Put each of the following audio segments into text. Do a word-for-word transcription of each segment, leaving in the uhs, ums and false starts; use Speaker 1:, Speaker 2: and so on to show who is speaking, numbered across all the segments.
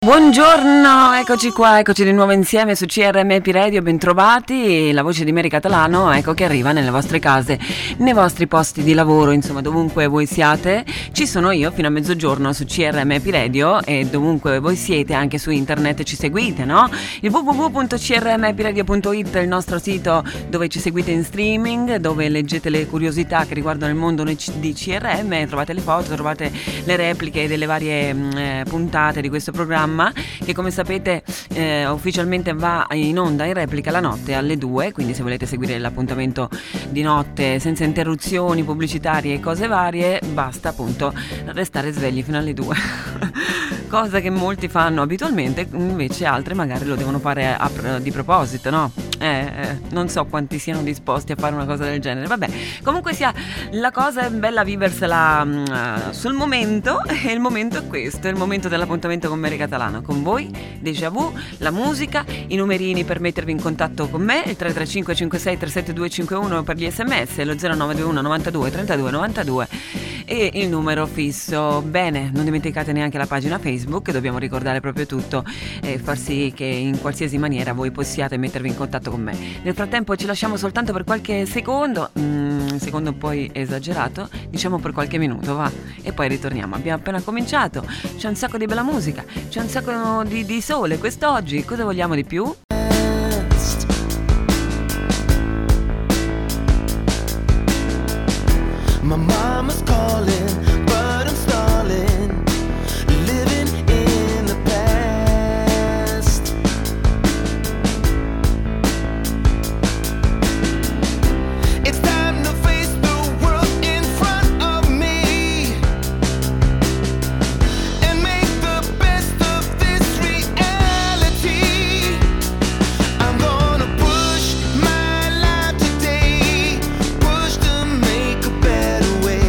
Speaker 1: Buongiorno, eccoci qua, eccoci di nuovo insieme su C R M P Radio, bentrovati, la voce di Mary Catalano, ecco che arriva nelle vostre case, nei vostri posti di lavoro, insomma dovunque voi siate, ci sono io fino a mezzogiorno su C R M P Radio e dovunque voi siete anche su internet ci seguite, no? Il w w w punto c r m p radio punto i t è il nostro sito dove ci seguite in streaming, dove leggete le curiosità che riguardano il mondo di C R M, trovate le foto, trovate le repliche delle varie eh, puntate di questo programma che come sapete eh, ufficialmente va in onda in replica la notte alle due, quindi se volete seguire l'appuntamento di notte senza interruzioni pubblicitarie e cose varie basta appunto restare svegli fino alle due cosa che molti fanno abitualmente, invece altre magari lo devono fare a, a, di proposito, no? Eh, eh, non so quanti siano disposti a fare una cosa del genere. Vabbè, comunque sia, la cosa è bella viversela uh, sul momento, e il momento è questo, è il momento dell'appuntamento con Mary Catalano, con voi, Déjà Vu, la musica, i numerini per mettervi in contatto con me, il tre tre cinque cinque sei tre sette due cinque uno per gli sms, lo zero nove due uno novantadue trentadue novantadue e il numero fisso. Bene, non dimenticate neanche la pagina Facebook, dobbiamo ricordare proprio tutto e far sì che in qualsiasi maniera voi possiate mettervi in contatto con me. Nel frattempo ci lasciamo soltanto per qualche secondo, mm, secondo poi esagerato, diciamo per qualche minuto, va, e poi ritorniamo. Abbiamo appena cominciato, c'è un sacco di bella musica, c'è un sacco di, di sole quest'oggi, cosa vogliamo di più?
Speaker 2: My mama's calling, but I'm stalling, living in the past. It's time to face the world in front of me and make the best of this reality. I'm gonna push my life today, push to make a better way.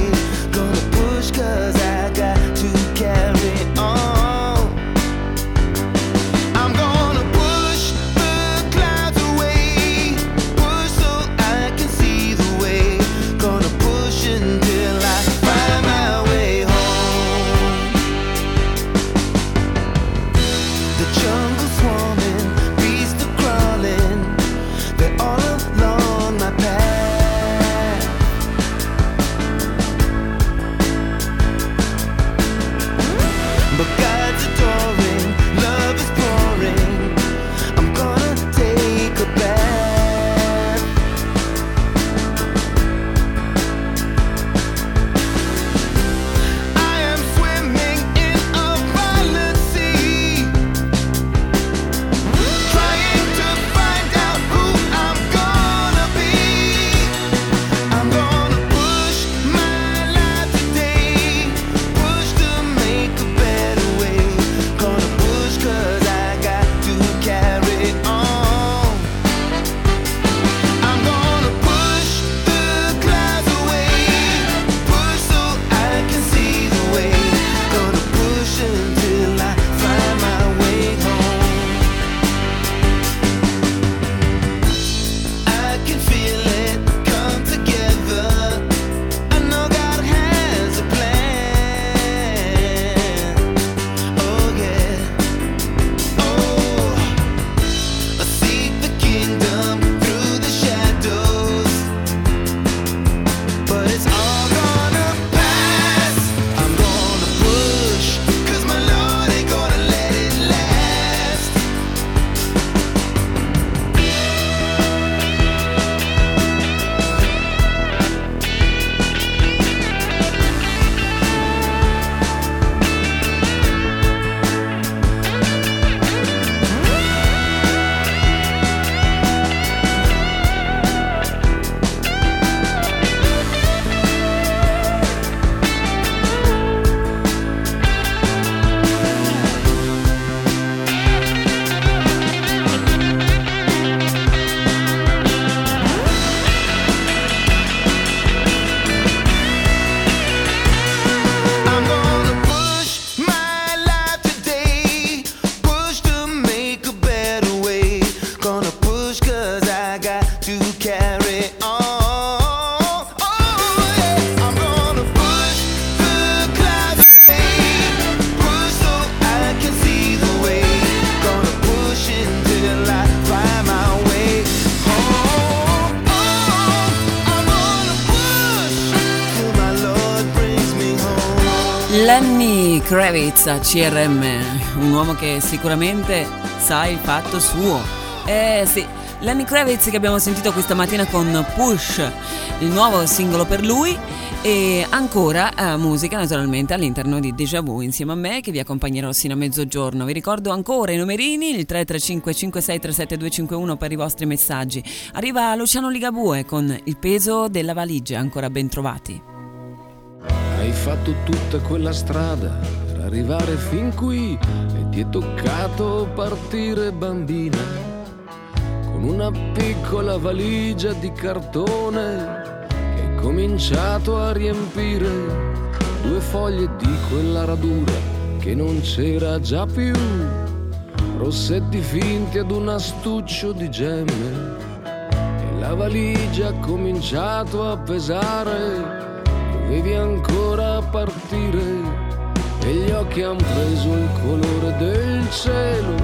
Speaker 1: Lenny Kravitz a C R M, un uomo che sicuramente sa il fatto suo. Eh sì, Lenny Kravitz che abbiamo sentito questa mattina con Push, il nuovo singolo per lui. E ancora eh, musica naturalmente all'interno di Déjà Vu insieme a me, che vi accompagnerò sino a mezzogiorno. Vi ricordo ancora i numerini, il tre tre cinque cinque sei tre sette due cinque uno per i vostri messaggi. Arriva Luciano Ligabue con Il peso della valigia, ancora ben trovati.
Speaker 3: Hai fatto tutta quella strada per arrivare fin qui e ti è toccato partire bambina con una piccola valigia di cartone che hai cominciato a riempire due foglie di quella radura che non c'era già più, rossetti finti ad un astuccio di gemme, e la valigia ha cominciato a pesare. Dovevi ancora partire e gli occhi han preso il colore del cielo,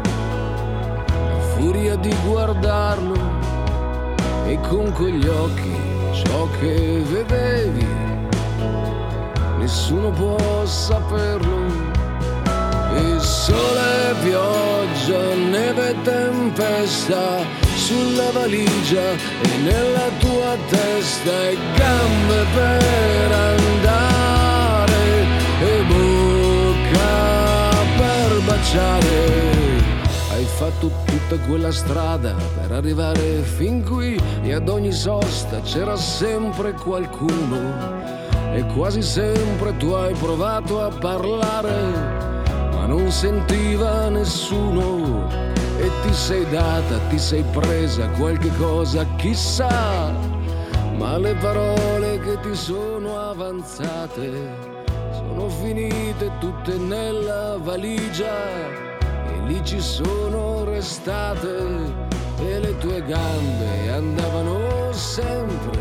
Speaker 3: a furia di guardarlo, e con quegli occhi ciò che vedevi nessuno può saperlo. E sole, pioggia, neve e tempesta sulla valigia e nella tua testa, e gambe per andare e bocca per baciare. Hai fatto tutta quella strada per arrivare fin qui e ad ogni sosta c'era sempre qualcuno, e quasi sempre tu hai provato a parlare ma non sentiva nessuno, e ti sei data, ti sei presa qualche cosa, chissà, ma le parole che ti sono avanzate sono finite tutte nella valigia, e lì ci sono restate, e le tue gambe andavano sempre,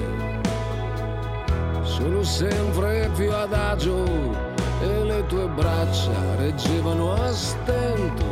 Speaker 3: sono sempre più adagio, e le tue braccia reggevano a stento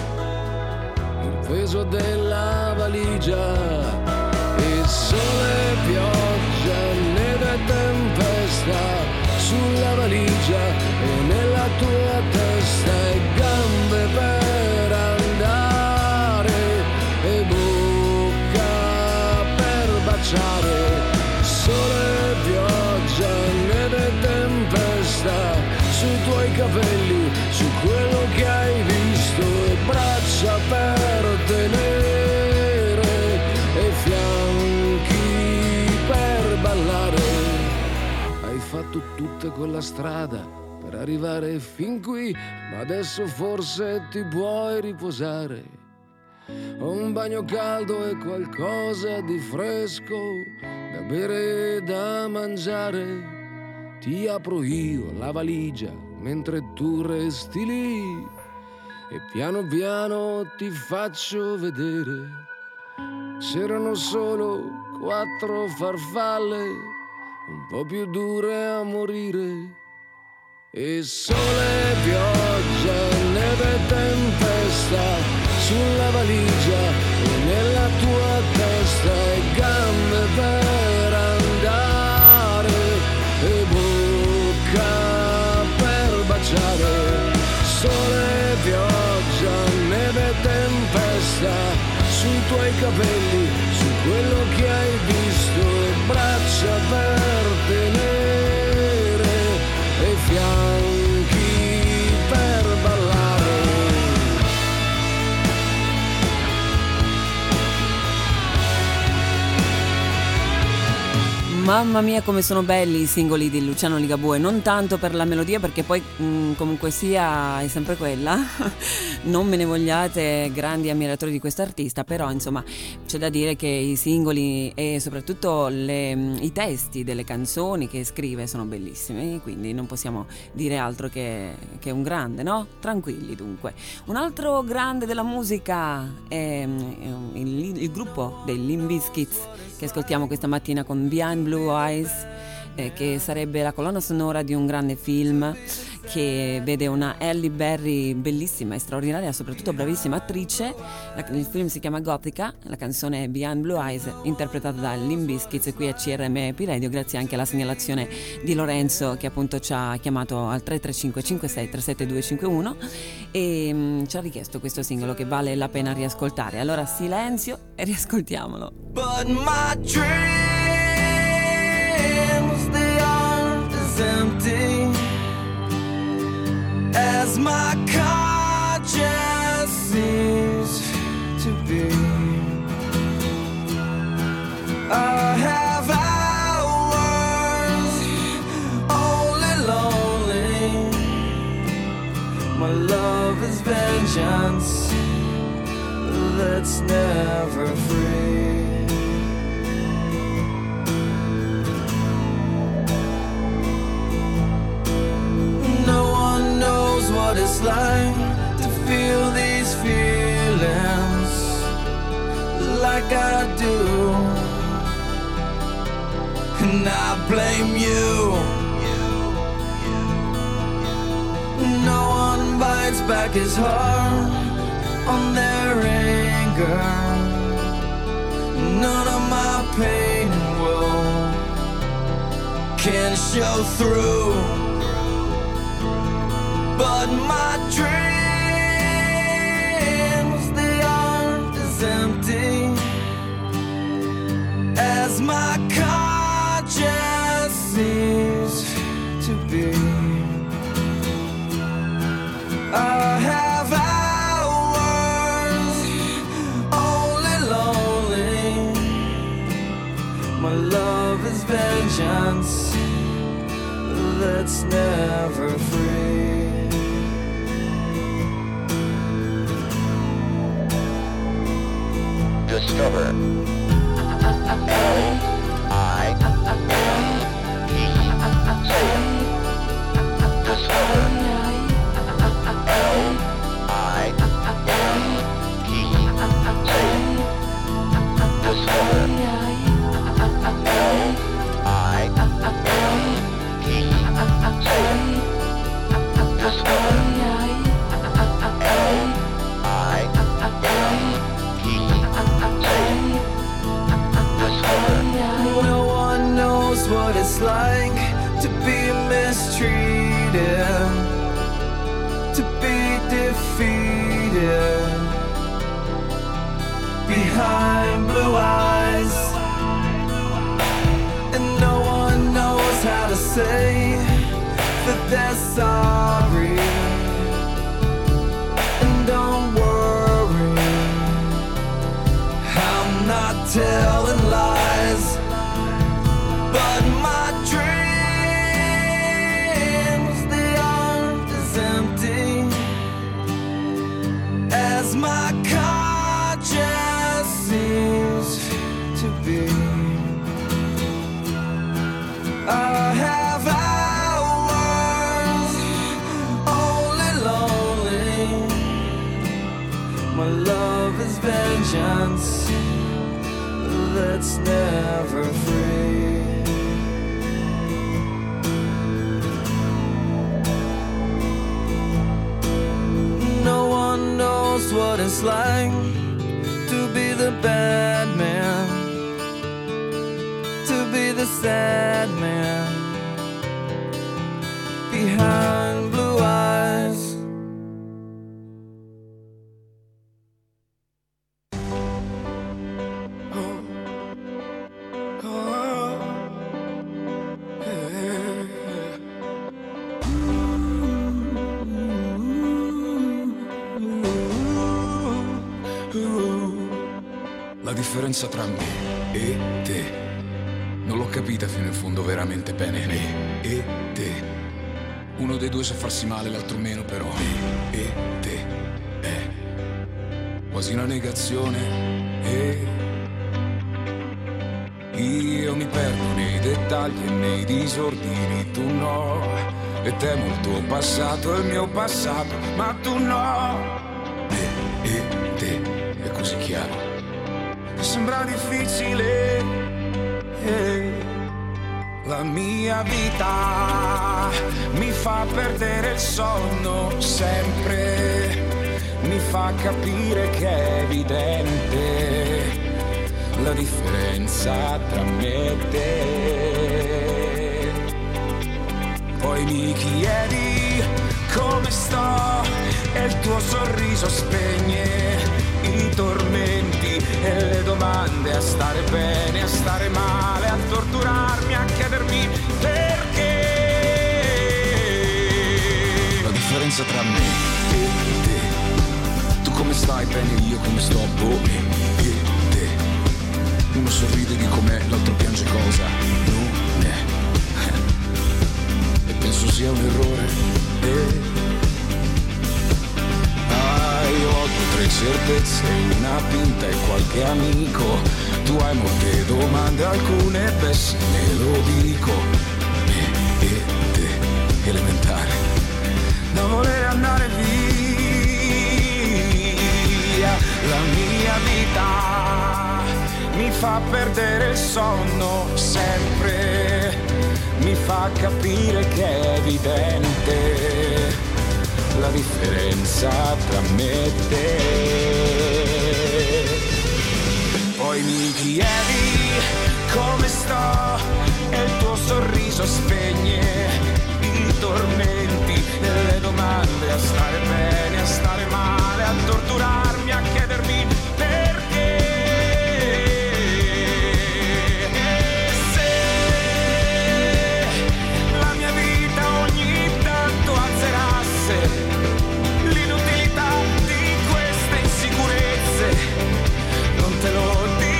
Speaker 3: il peso della valigia. E sole, pioggia, neve e tempesta sulla valigia e nella tua testa, e gambe per andare e bocca per baciare. Sole, pioggia, neve e tempesta sui tuoi capelli, su quello che hai visto, e braccia per tenere e fianchi per ballare. Hai fatto tutta quella strada per arrivare fin qui, ma adesso forse ti puoi riposare. Ho un bagno caldo e qualcosa di fresco da bere e da mangiare. Ti apro io la valigia mentre tu resti lì, e piano piano ti faccio vedere. C'erano solo quattro farfalle, un po' più dure a morire. E sole, pioggia, neve e tempesta sulla valigia e nella tua testa, e gambe per andare e bocca per baciare. Sole, pioggia, neve e tempesta sui tuoi capelli, su quello che hai visto, e braccia per tenere e fianchi per ballare.
Speaker 1: Mamma mia come sono belli i singoli di Luciano Ligabue, non tanto per la melodia, perché poi mh, comunque sia è sempre quella, non me ne vogliate grandi ammiratori di questo artista, però insomma c'è da dire che i singoli e soprattutto le, i testi delle canzoni che scrive sono bellissimi, quindi non possiamo dire altro che, che un grande, no? Tranquilli dunque. Un altro grande della musica è il, il gruppo dei Limp Bizkit che ascoltiamo questa mattina con Behind Blue Eyes, eh, che sarebbe la colonna sonora di un grande film che vede una Halle Berry bellissima e straordinaria, soprattutto bravissima attrice. La, il film si chiama Gothica, la canzone è Behind Blue Eyes, interpretata da Limp Bizkit, qui a C R M P Radio, grazie anche alla segnalazione di Lorenzo che appunto ci ha chiamato al tre tre cinque cinque sei tre sette due cinque uno e mh, ci ha richiesto questo singolo che vale la pena riascoltare. Allora silenzio e riascoltiamolo.
Speaker 2: But my dreams, they aren't as empty as my conscience seems to be. I have hours only lonely. My love is vengeance that's never free. No one knows what it's like to feel these feelings like I do, and I blame you. No one bites back his heart on their anger. None of my pain and woe can show through. But my dreams, they aren't as empty as my conscience seems to be. I have hours only lonely. My love is vengeance that's never free.
Speaker 4: Discover L I M E. Say it. Discover L I M E. Say it. Discover L I M E. Say it. Discover L I M E.
Speaker 2: No one knows what it's like to be mistreated, to be defeated behind blue eyes, and no one knows how to say that they're sorry. And don't worry, I'm not telling lies. But my dreams, they aren't as empty as my conscience seems to be. I have hours only lonely. My love is vengeance that's never free. No one knows what it's like to be the bad man, to be the sad man behind blue eyes.
Speaker 3: La differenza tra me e te non l'ho capita fino in fondo veramente bene. Me e te, uno dei due sa farsi male, l'altro meno, però me e te è quasi una negazione. E io mi perdo nei dettagli e nei disordini, tu no. E temo il tuo passato e il mio passato, ma tu no. Me e te è così chiaro, sembra difficile, eh,
Speaker 5: La mia vita mi fa perdere il sonno sempre, mi fa capire che è evidente la differenza tra me e te. Poi mi chiedi come sto e il tuo sorriso spegne i tormenti e le domande, a stare bene, a stare male, a torturarmi, a chiedermi perché. La differenza tra me e te, tu come stai bene, io come sto, boh, e te. Uno sorride di com'è, l'altro piange cosa non è, e penso sia un errore. E io ho due tre certezze, una pinta e qualche amico. Tu hai molte domande, alcune besse, me lo dico. Me e te, elementare, da voler andare via. La mia vita mi fa perdere il sonno sempre, mi fa capire che è evidente la differenza tra me e te. Poi mi chiedi come sto e il tuo sorriso spegne i tormenti e le domande, a stare bene, a stare male, a torturarmi, a chiedermi perché. E se la mia vita ogni tanto azzerasse l'inutilità di queste insicurezze, non te lo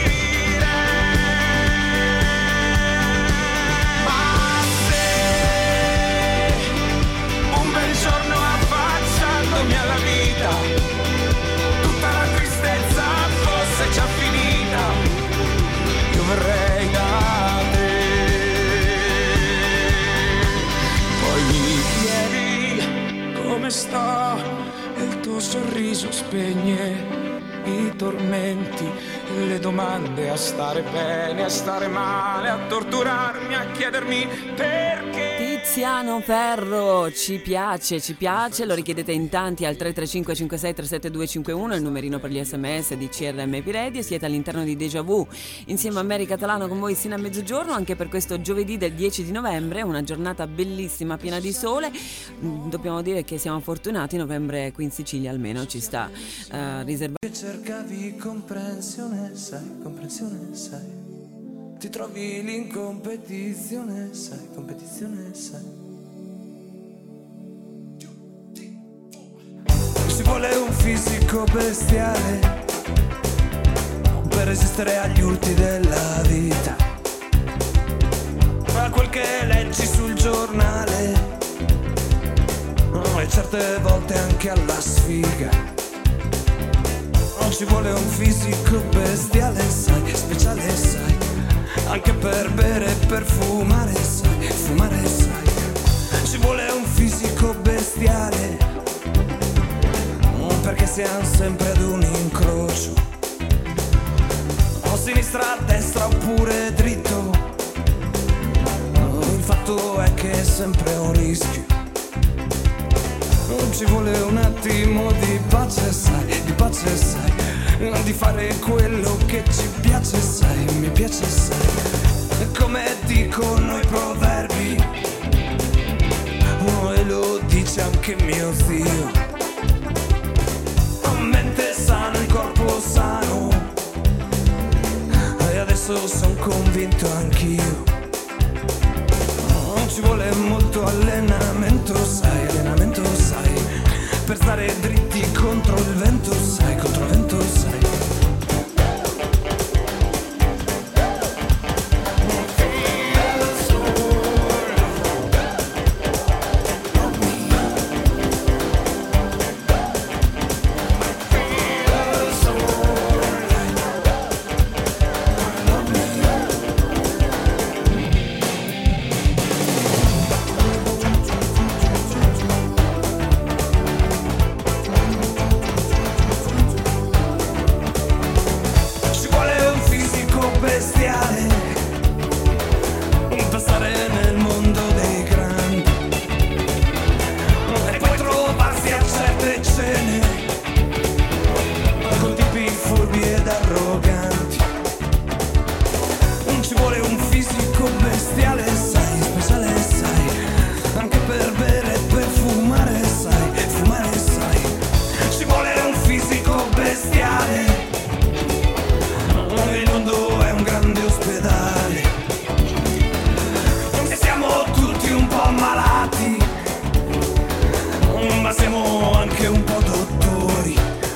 Speaker 5: direi. Ma se un bel giorno affacciandomi alla vita tutta la tristezza fosse già finita, io verrei da te. Poi mi chiedi come sto e il tuo sorriso spegne i tormenti e le domande, a stare bene, a stare male, a torturarmi, a chiedermi perché.
Speaker 1: Tiziano Ferro, ci piace, ci piace, lo richiedete in tanti al tre tre cinque cinque sei tre sette due cinque uno, il numerino per gli sms di C R M P Radio. Siete all'interno di Déjà Vu insieme a Mary Catalano, con voi sino a mezzogiorno, anche per questo giovedì del dieci di novembre, una giornata bellissima, piena di sole. Dobbiamo dire che siamo fortunati, novembre qui in Sicilia almeno ci sta uh, riservato.
Speaker 2: Cercavi comprensione, sai, comprensione, sai. Ti trovi lì in competizione, sai, competizione, sai. Ci vuole un fisico bestiale per resistere agli urti della vita, a quel che leggi sul giornale e certe volte anche alla sfiga. Ci vuole un fisico bestiale, sai, speciale, sai, anche per bere e per fumare, sai, fumare, sai. Ci vuole un fisico bestiale, perché siamo sempre ad un incrocio, o sinistra, a destra oppure dritto. Il fatto è che è sempre un rischio. Ci vuole un attimo di pace, sai, di pace, sai, di fare quello che ci piace, sai, mi piace, sai. Come dicono i proverbi, oh, e lo dice anche mio zio, mente sana, il corpo sano, e adesso son convinto anch'io. Ci vuole molto allenamento, sai, allenamento, sai, per stare dritti contro il vento, sai, contro il vento, sai. bestiale, il mondo è un grande ospedale e siamo tutti un po' malati, ma siamo anche un po' dottori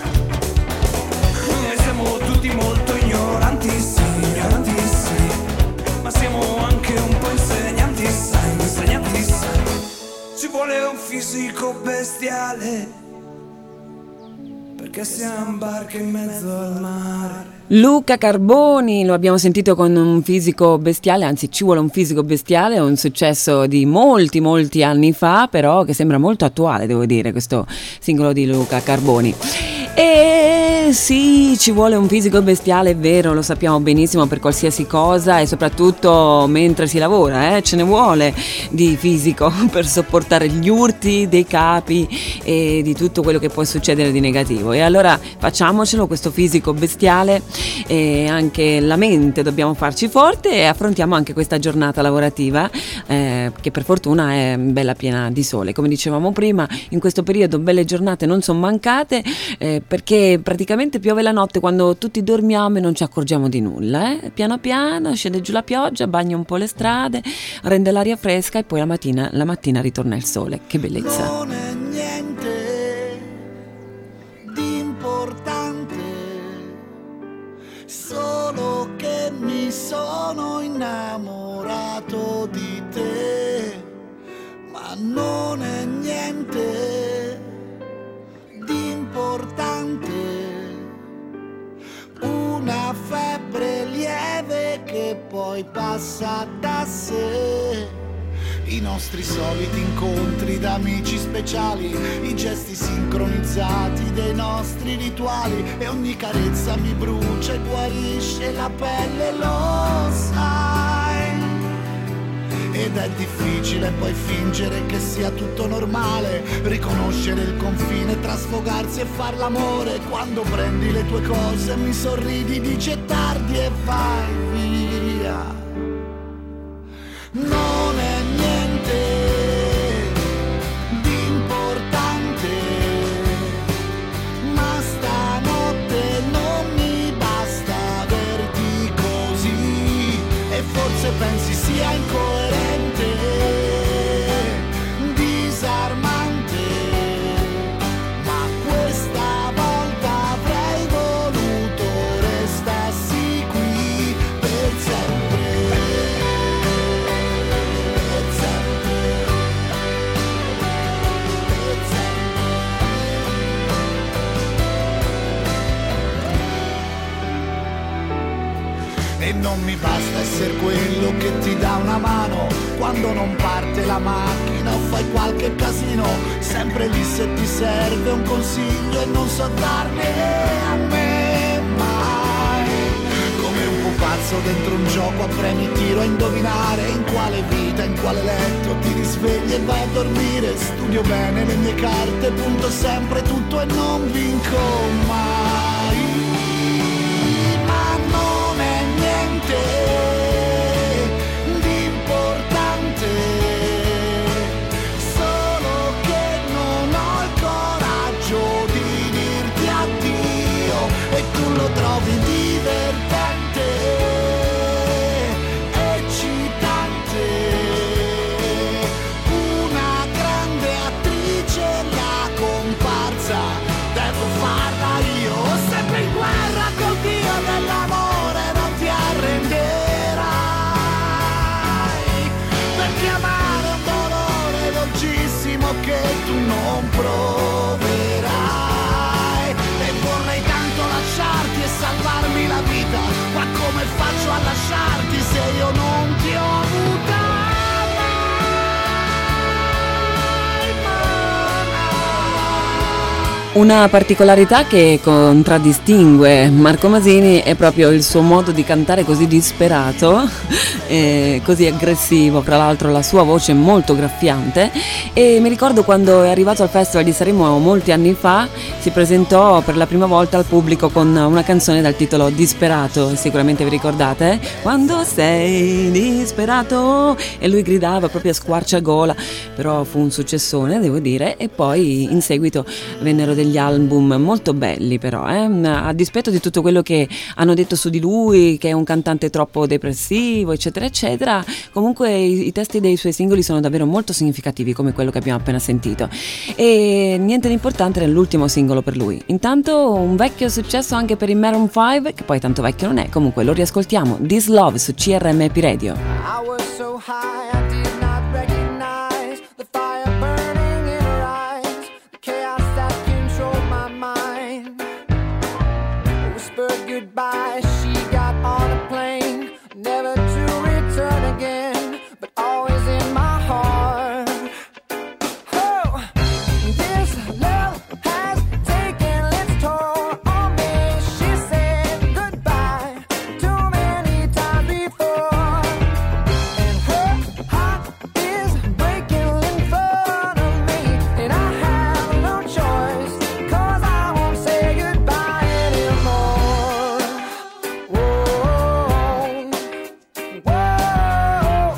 Speaker 2: e siamo tutti molto ignoranti, sì, ignoranti sì, ma siamo anche un po' insegnanti, sai, insegnanti sai. Ci vuole un fisico bestiale perché siamo barche in mezzo al mare.
Speaker 1: Luca Carboni, lo abbiamo sentito con un fisico bestiale, anzi ci vuole un fisico bestiale, un successo di molti molti anni fa, però che sembra molto attuale, devo dire, questo singolo di Luca Carboni. E sì, ci vuole un fisico bestiale, è vero, lo sappiamo benissimo, per qualsiasi cosa e soprattutto mentre si lavora, eh, ce ne vuole di fisico per sopportare gli urti dei capi e di tutto quello che può succedere di negativo. E allora facciamocelo questo fisico bestiale, e anche la mente dobbiamo farci forte e affrontiamo anche questa giornata lavorativa eh, che per fortuna è bella piena di sole. Come dicevamo prima, in questo periodo belle giornate non sono mancate, eh, perché praticamente piove la notte quando tutti dormiamo e non ci accorgiamo di nulla, eh? Piano piano scende giù la pioggia, bagna un po' le strade, rende l'aria fresca e poi la mattina, la mattina ritorna il sole. Che bellezza.
Speaker 6: Non è niente di importante, solo che mi sono innamorato di te, ma non è niente di importante, una febbre lieve che poi passa da sé. I nostri soliti incontri d'amici speciali, i gesti sincronizzati dei nostri rituali, e ogni carezza mi brucia e guarisce la pelle, lo sai. Ed è difficile poi fingere che sia tutto normale, riconoscere il confine tra sfogarsi e far l'amore, quando prendi le tue cose mi sorridi, dici è tardi e vai via. Non è niente di importante, ma stanotte non mi basta averti così, e forse pensi sia incoerente, disarmante, ma questa volta avrei voluto restassi qui per sempre. E non mi basta essere quello che ti dà una mano quando non parte la macchina o fai qualche casino, sempre lì se ti serve un consiglio e non so darne a me mai. Come un pupazzo dentro un gioco a premi tiro a indovinare in quale vita, in quale letto ti risvegli e vai a dormire. Studio bene le mie carte, punto sempre tutto e non vinco mai. Ma non è niente di importante, solo che non ho il coraggio di dirti addio, e tu lo trovi divertente, eccitante, una grande attrice, la comparsa, devo farla io, sempre in guerra col dio dell'amore, non ti arrenderai, perché amare è un dolore dolcissimo che tu non proverai, e vorrei tanto lasciarti e salvarmi la vita, ma come faccio a lasciarti se io non ti ho avuta mai, mai?
Speaker 1: Una particolarità che contraddistingue Marco Masini è proprio il suo modo di cantare così disperato, eh, così aggressivo, tra l'altro la sua voce è molto graffiante, e mi ricordo quando è arrivato al Festival di Sanremo molti anni fa, si presentò per la prima volta al pubblico con una canzone dal titolo Disperato, sicuramente vi ricordate? Quando sei disperato, e lui gridava proprio a squarciagola, però fu un successone, devo dire, e poi in seguito vennero dei degli album molto belli però, eh? A dispetto di tutto quello che hanno detto su di lui, che è un cantante troppo depressivo, eccetera, eccetera, comunque i, i testi dei suoi singoli sono davvero molto significativi, come quello che abbiamo appena sentito. E niente di importante nell'ultimo singolo per lui. Intanto un vecchio successo anche per i Maroon cinque, che poi tanto vecchio non è, comunque lo riascoltiamo, This Love su C R M P Radio.
Speaker 2: I was so high I did not recognize the fire burning in her eyes, the chaos that controlled my mind. Whispered goodbye, she got on a plane, never to return again, but always in my heart. Oh, this love has taken its toll on me. She said goodbye too many times before, and her heart is breaking in front of me, and I have no choice, 'cause I won't say goodbye anymore. Whoa, whoa,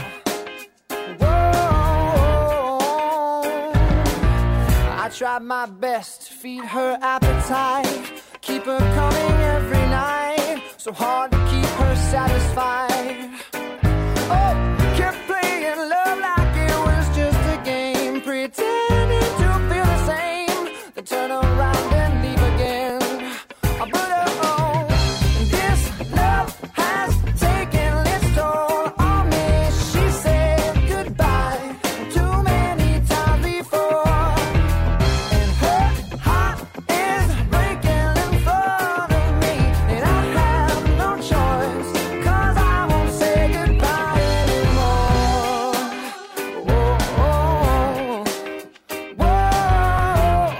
Speaker 2: whoa. I tried my best to feed her appetite, keep her coming every night, so hard to keep her satisfied. Oh, kept playing love like it was just a game, pretending to feel the same, then turn around and leave again. Oh, but oh, this love has taken its toll on me. She said goodbye too many times before, and her heart is breaking in front of me, and I have no choice, 'cause I won't say goodbye anymore. Whoa, whoa, whoa,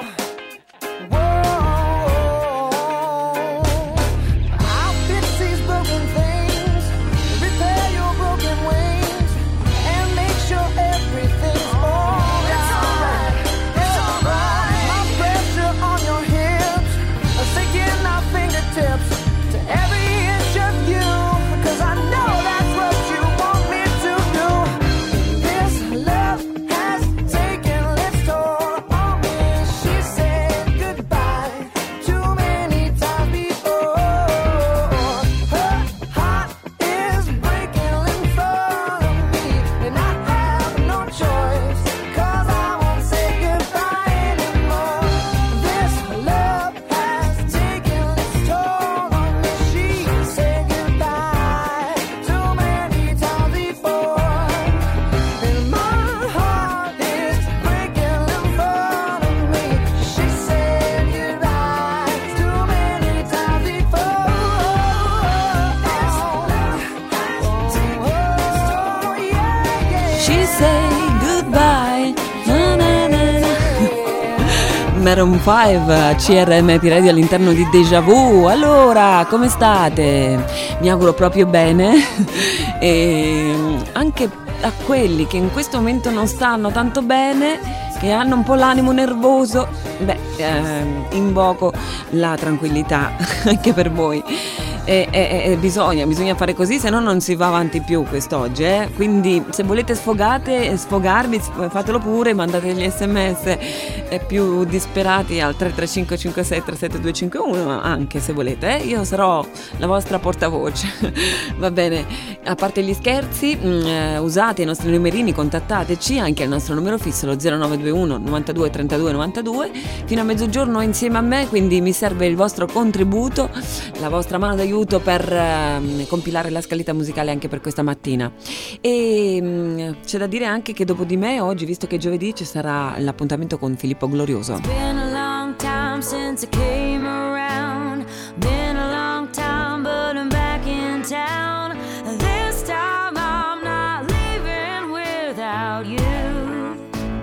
Speaker 2: whoa. I'll fix these broken things, repair your broken wings, and make sure everything's alright. It's alright, it's alright. My pressure on your hips, a sinking our fingertips to every inch of you, 'cause I know that's what you want me to do. This love has taken its toll on me. She said goodbye too many times before. Her heart is breaking in front of me, and I have no choice, 'cause I won't say goodbye anymore. This love has taken its toll on me. She said goodbye too many times before, and my heart is breaking in front of me. She said goodbye too many times before. This love has taken its toll, yeah, yeah.
Speaker 1: She say goodbye. Na, na, na, na. Maroon cinque a C R M P Radio all'interno di Déjà Vu. Allora, come state? Mi auguro proprio bene. E anche a quelli che in questo momento non stanno tanto bene, che hanno un po' l'animo nervoso, beh, ehm, invoco la tranquillità anche per voi. E, e, e bisogna, bisogna fare così, se no non si va avanti più quest'oggi, eh? Quindi se volete sfogate, sfogarvi, fatelo pure, mandate gli sms eh, più disperati al tre tre cinque cinque sei tre sette due cinque uno, anche se volete, eh? Io sarò la vostra portavoce. Va bene, a parte gli scherzi, mh, eh, usate i nostri numerini, contattateci anche al nostro numero fisso, lo zero nove due uno novantadue trentadue novantadue, fino a mezzogiorno insieme a me, quindi mi serve il vostro contributo, la vostra mano d'aiuto per uh, compilare la scaletta musicale anche per questa mattina. E um, c'è da dire anche che dopo di me oggi, visto che è giovedì, ci sarà l'appuntamento con Filippo Glorioso.
Speaker 7: It's been a long time since I came around. Been a long time, but I'm back in town. This time I'm not leaving without you.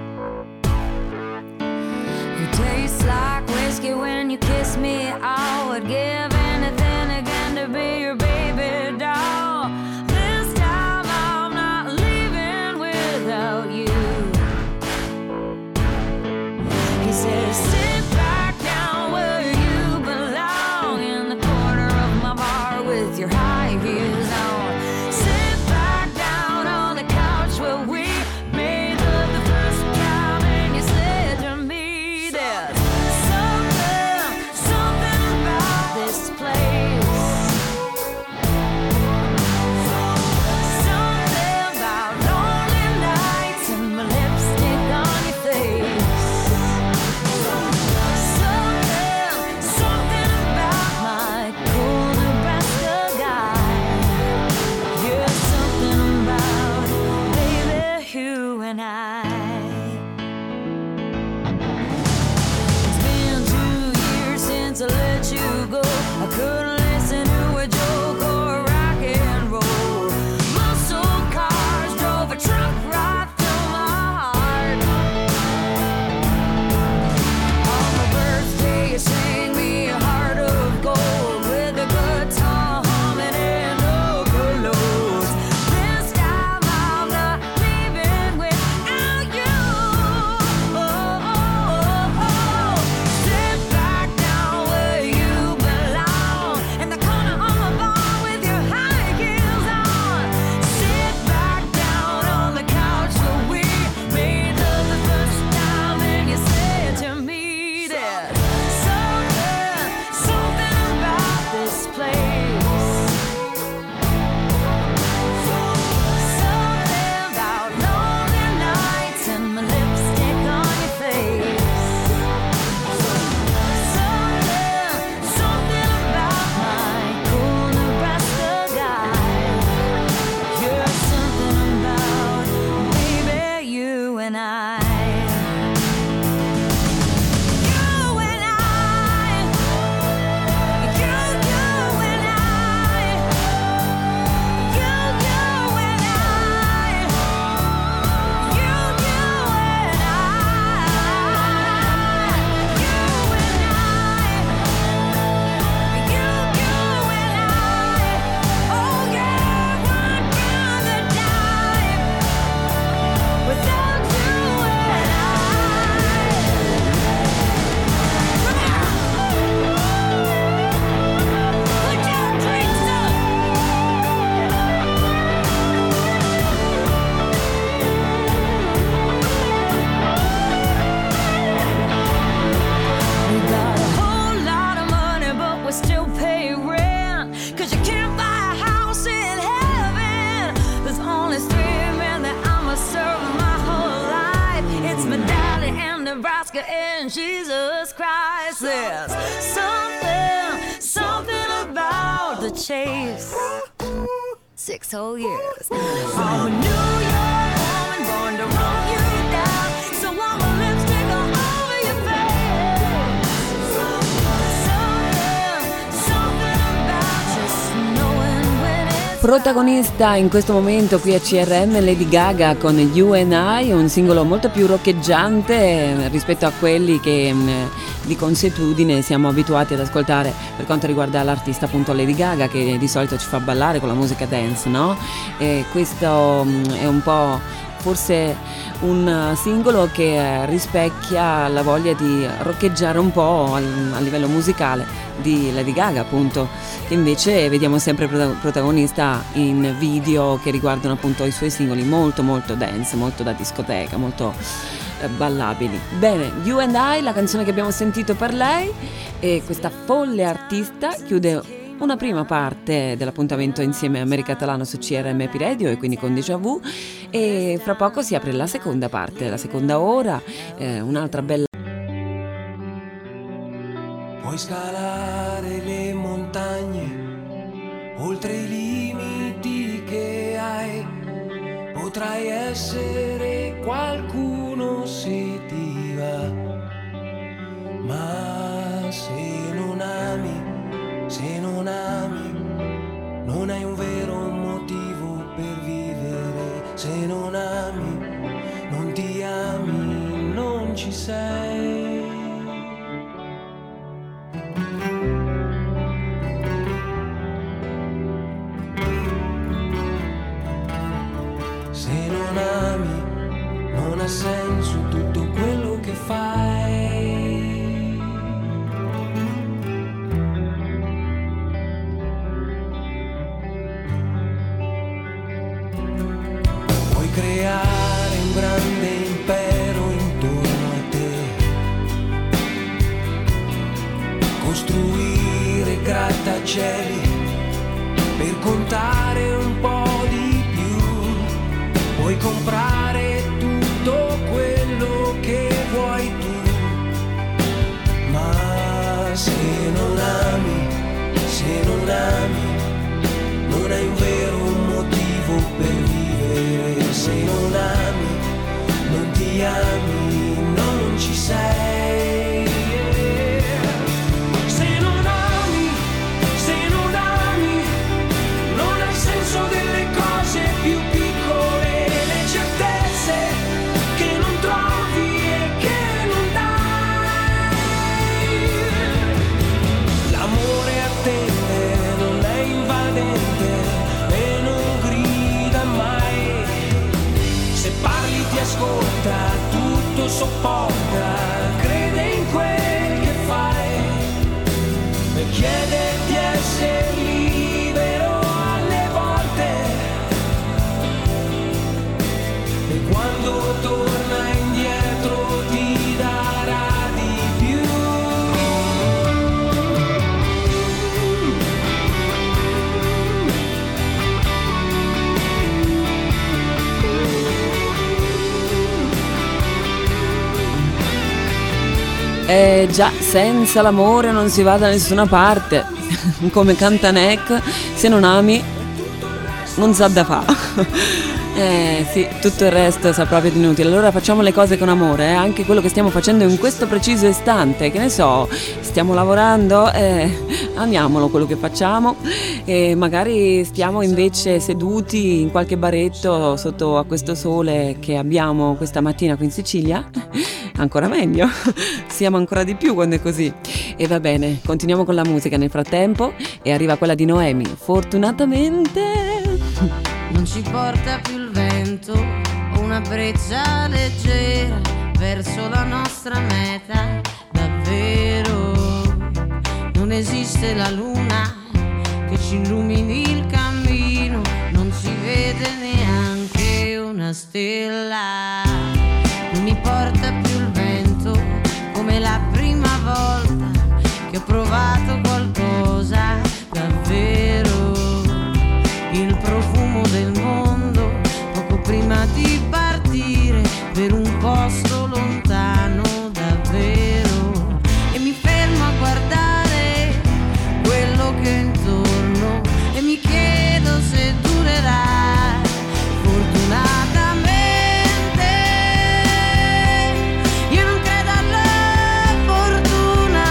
Speaker 7: You taste like whiskey when you kiss me. I would give anything again to be your baby doll. This time I'm not leaving without you. He says, sit back down where you belong, in the corner of my bar with your high heels on. Sit back down on the couch where we made love the first time, and you said to me, there's something Couldn't listen to a joke or rock and roll. Muscle cars drove a truck right through my heart. On my birthday you sang me a heart of gold with a guitar humming and overloads. This time I'm not leaving without you. Oh, oh, oh, oh. Sit back down where you belong, in the corner of my bar with your high heels on. Sit back down on the couch where we made love the first time, and you said to me that something, something about this place. Something about lonely nights and my lipstick on your face. Something, something about my cool Nebraska guy. You're something about, baby, you and I. You and I. You, you and I. You, you and I. You, you and I. You and I. You, you and I. Oh yeah, I'd rather die without you and I. Put your drinks up. We got a whole lot of money, but we still pay rent. Cause you can't buy a house in heaven. There's only three men that I'ma serve my whole life. It's my daddy and Nebraska and Jesus Christ. There's something, something about the chase. Six whole years. I'm a New York woman born to run you down. So I'm a lipstick all over your face. Something, something about just knowing when it's
Speaker 1: Protagonista in questo momento qui a C R M Lady Gaga con You and I, un singolo molto più roccheggiante rispetto a quelli che mh, di consuetudine siamo abituati ad ascoltare per quanto riguarda l'artista appunto Lady Gaga, che di solito ci fa ballare con la musica dance, no? E questo mh, è un po' forse un singolo che rispecchia la voglia di roccheggiare un po' al, a livello musicale di Lady Gaga, appunto, che invece vediamo sempre protagonista in video che riguardano appunto i suoi singoli molto molto dance, molto da discoteca, molto eh, ballabili. Bene, You and I, la canzone che abbiamo sentito per lei, e questa folle artista chiude una prima parte dell'appuntamento insieme a Mary Catalano su C R M P Radio e quindi con Déjà Vu, e fra poco si apre la seconda parte, la seconda ora, eh, un'altra bella.
Speaker 2: Puoi scalare le montagne, oltre i limiti che hai, potrai essere qualcuno se ti va, ma se non ami, se non ami, non hai un vero motivo per vivere. Se non ami, non ti ami, non ci sei. Se non ami, non ha senso tutto quello che fai. Puoi creare un grande impero intorno a te, costruire grattacieli per contare un po' di più. Puoi comprare tutto quello che vuoi tu, ma se non ami, se non ami, non hai un vero motivo per vivere. Se non ami, non ti ami, non ci sei. Se non ami, e chiede di essere libero alle volte, e quando torna indietro ti darà di più.
Speaker 1: Eh già, senza l'amore non si va da nessuna parte. Come canta Neck, se non ami non sa da fa. Eh sì, tutto il resto sa proprio di inutile. Allora facciamo le cose con amore, eh? Anche quello che stiamo facendo in questo preciso istante. Che ne so, stiamo lavorando, eh, amiamolo quello che facciamo, e magari stiamo invece seduti in qualche baretto sotto a questo sole che abbiamo questa mattina qui in Sicilia. Ancora meglio, siamo ancora di più quando è così. E va bene, continuiamo con la musica nel frattempo, e arriva quella di Noemi, Fortunatamente.
Speaker 8: Non ci porta più il vento, una breccia leggera verso la nostra meta, davvero. Non esiste la luna che ci illumini il cammino, non si vede neanche una stella. Non mi porta più il vento come la prima volta che ho provato qualcosa, davvero. Il profumo del mondo poco prima di partire per un posto lontano, davvero. E mi fermo a guardare quello che ho intorno e mi chiedo se durerà. Fortunatamente io non credo alla fortuna,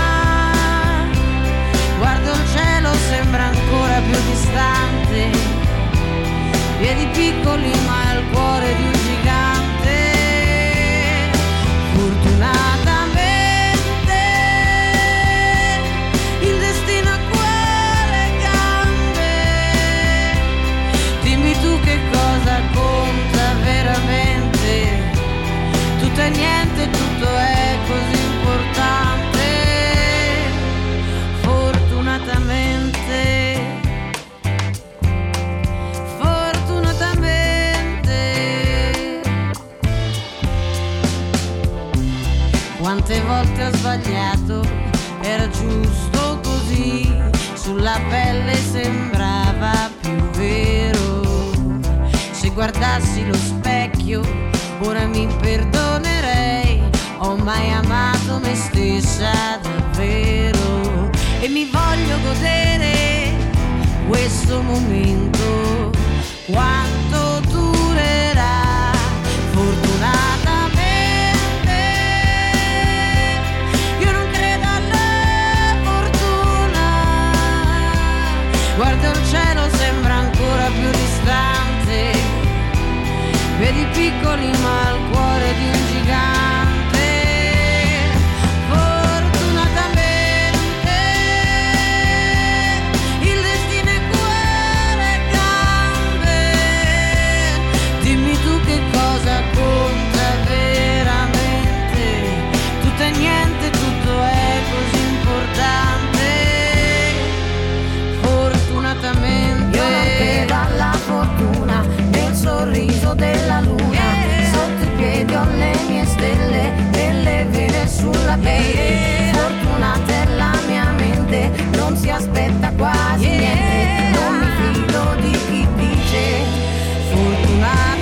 Speaker 8: guardo il cielo, sembra ancora più distante, piedi piccoli ma il cuore di un gigante. Fortunatamente il destino ha cuore e gambe. Dimmi tu che cosa conta veramente. Tutto è niente, tutto è così importante. Fortunatamente quante volte ho sbagliato, era giusto così, sulla pelle sembrava più vero. Se guardassi lo specchio, ora mi perdonerei, ho mai amato me stessa davvero. E mi voglio godere questo momento, quanto durerà. Fortunatamente guardo il cielo, sembra ancora più distante, piedi piccoli ma il cuore di un gigante. Fortunatamente il destino è cuore e gambe. Dimmi tu che cosa conta veramente. Tutto è niente, tutto è così importante. Io non credo alla fortuna, nel sorriso della luna, yeah. Sotto i piedi ho le mie stelle, delle vene sulla pelle. Fortunata è la mia mente, non si aspetta quasi yeah. niente. Non mi fido di chi dice fortunatamente.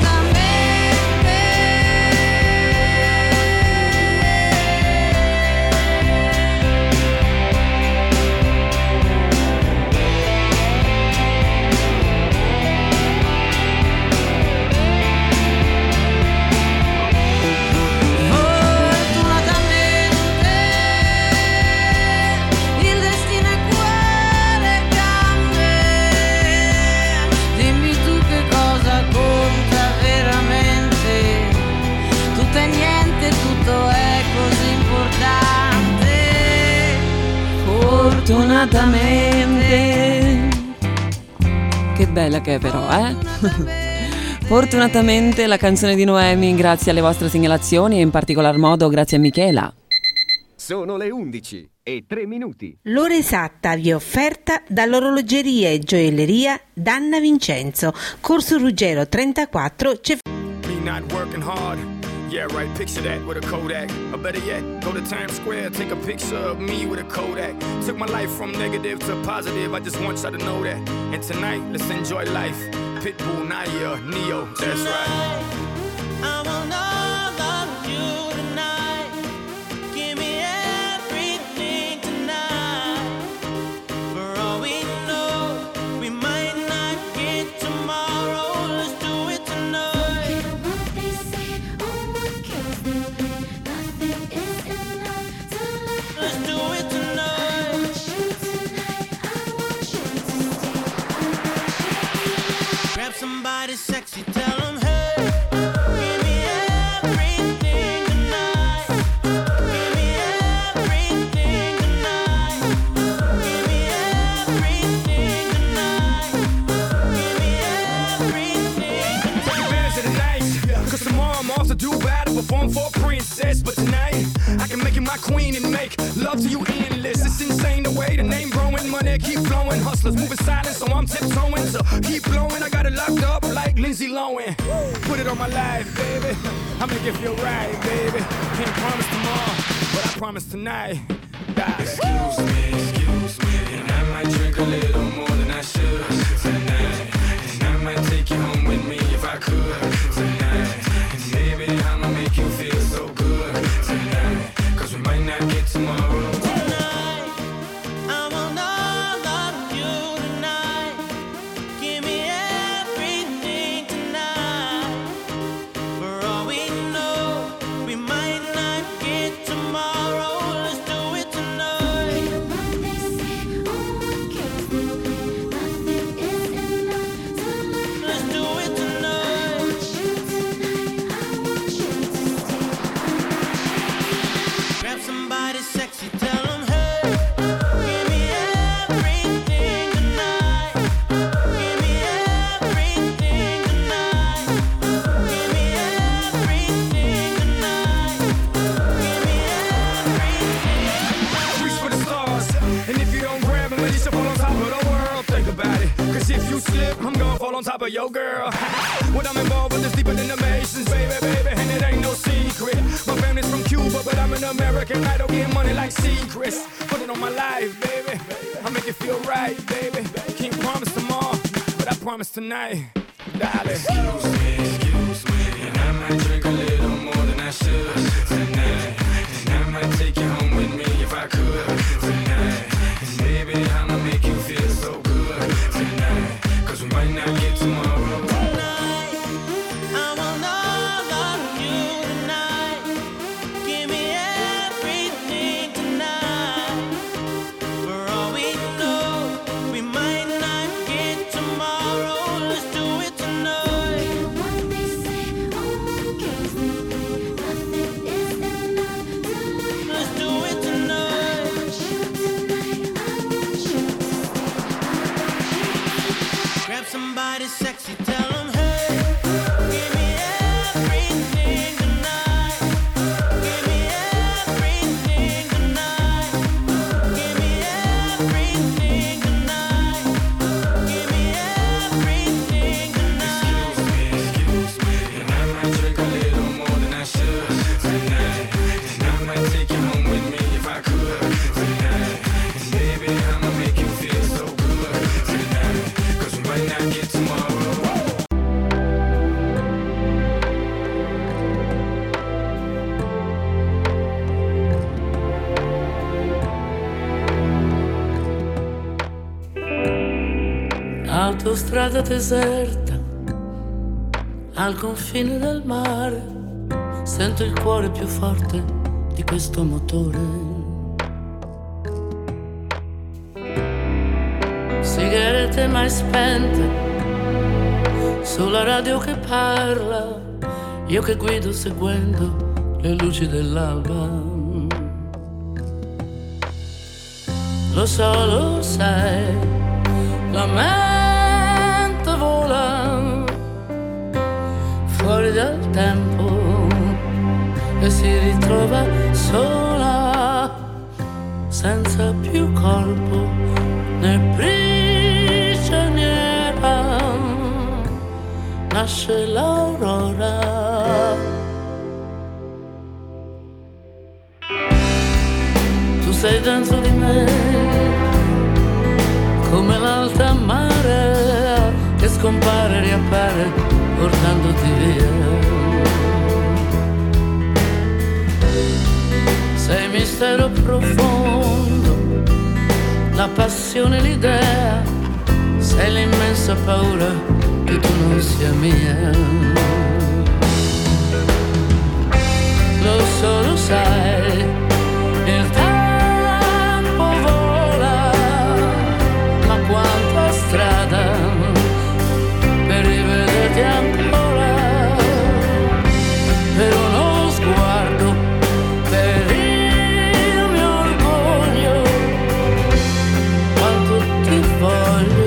Speaker 1: Fortunatamente. Che bella che è però, eh? Fortunatamente la canzone di Noemi, grazie alle vostre segnalazioni e in particolar modo grazie a Michela.
Speaker 9: Sono le undici e tre minuti.
Speaker 10: L'ora esatta vi è offerta dall'orologeria e gioielleria Danna Vincenzo, Corso Ruggero trentaquattro. Cef-
Speaker 5: Me not working hard. Yeah, right, picture that with a Kodak. Or better yet, go to Times Square, take a picture of me with a Kodak. Took my life from negative to positive, I just want y'all to know that. And tonight, let's enjoy life. Pitbull, Naya, Neo, that's right.
Speaker 11: I want all of you tonight. Give me everything tonight. For all we know, we might not get tomorrow. Let's do it tonight. Let's do it tonight. Grab somebody sexy, tell them hey.
Speaker 5: Perform for a princess, but tonight I can make you my queen and make love to you endless. It's insane the way the name growing, money keep flowing. Hustlers moving silent, so I'm tiptoeing. So keep blowing, I got it locked up like Lindsay Lohan. Put it on my life, baby. I make it feel right, baby. Can't promise tomorrow, but I promise tonight. Die. Excuse me, excuse me, and I might drink a little more than I should tonight. And I might take you home with me if I could tonight. And baby, I'ma make you feel so good tonight. Cause we might not get tomorrow.
Speaker 11: Tonight, I want all of you tonight. Give me everything tonight. For all we know, we might not get tomorrow. Let's do it tonight. Let's do it tonight. Grab somebody sexy, tell them hey. Give me everything tonight. Give me everything tonight. Give me everything tonight. Give me everything.
Speaker 5: Reach for the stars, and if you don't grab them, let yourself fall on top of the world. Think about it, cause if you slip, I'm gonna fall on top of your girl. What I'm involved with is deeper than the Masons, baby, baby, and it ain't no secret. My family's from Cuba, but I'm an American. I don't get money like secrets. Put it on my life, baby. I make it feel right, baby. Can't promise tomorrow, but I promise tonight, darling. Excuse me, excuse me, and I might drink a little more than I should tonight. And I might take you home with me if I could tonight. And baby, I'ma make you feel so good tonight. Cause we might not get tomorrow.
Speaker 11: Tonight, I want all of you tonight. Give me everything tonight. For all we know, we might not get tomorrow. Let's do it tonight. Let's do it tonight. Grab somebody sexy, tell them hey. Give me everything tonight. Give me everything tonight. Give me everything tonight. Give me everything tonight.
Speaker 5: Excuse me, excuse me, and I might drink a little more than I should tonight. And I might take you home with me if I could tonight. And baby, I'ma make you feel so good tonight. Cause we might not get tomorrow.
Speaker 12: Autostrada deserta, al confine del mare, sento il cuore più forte di questo motore. Sigarette mai spente, sulla radio che parla, io che guido seguendo le luci dell'alba. Lo so, lo sai, la mente vola fuori dal tempo e si ritrova sola senza corpo ne prigioniera, nasce l'aurora. Tu sei dentro di me come l'alta marea che scompare e riappare portandoti via. Sei mistero profondo, la passione, l'idea, sei l'immensa paura che tu non sia mia. Lo so, lo sai, il tempo vola, ma quanta strada per rivederti ancora, per uno sguardo, per il mio orgoglio, quanto ti voglio.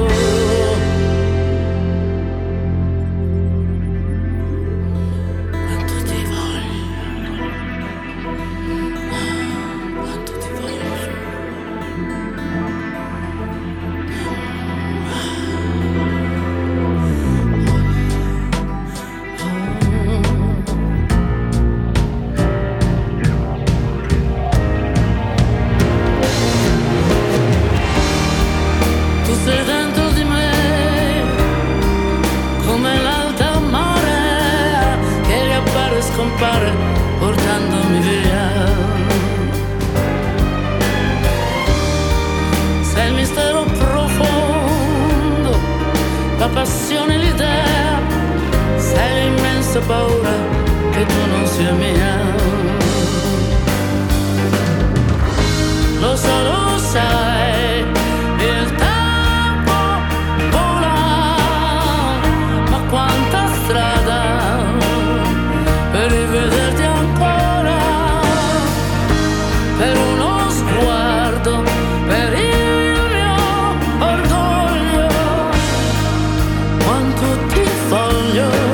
Speaker 12: Portandomi via, sei il mistero profondo, la passione, l'idea, sei l'immensa paura che tu non sia mia. Lo so, lo sai, il tempo vola, ma quanta strada per rivederti ancora, per uno sguardo, per il mio orgoglio, quanto ti voglio.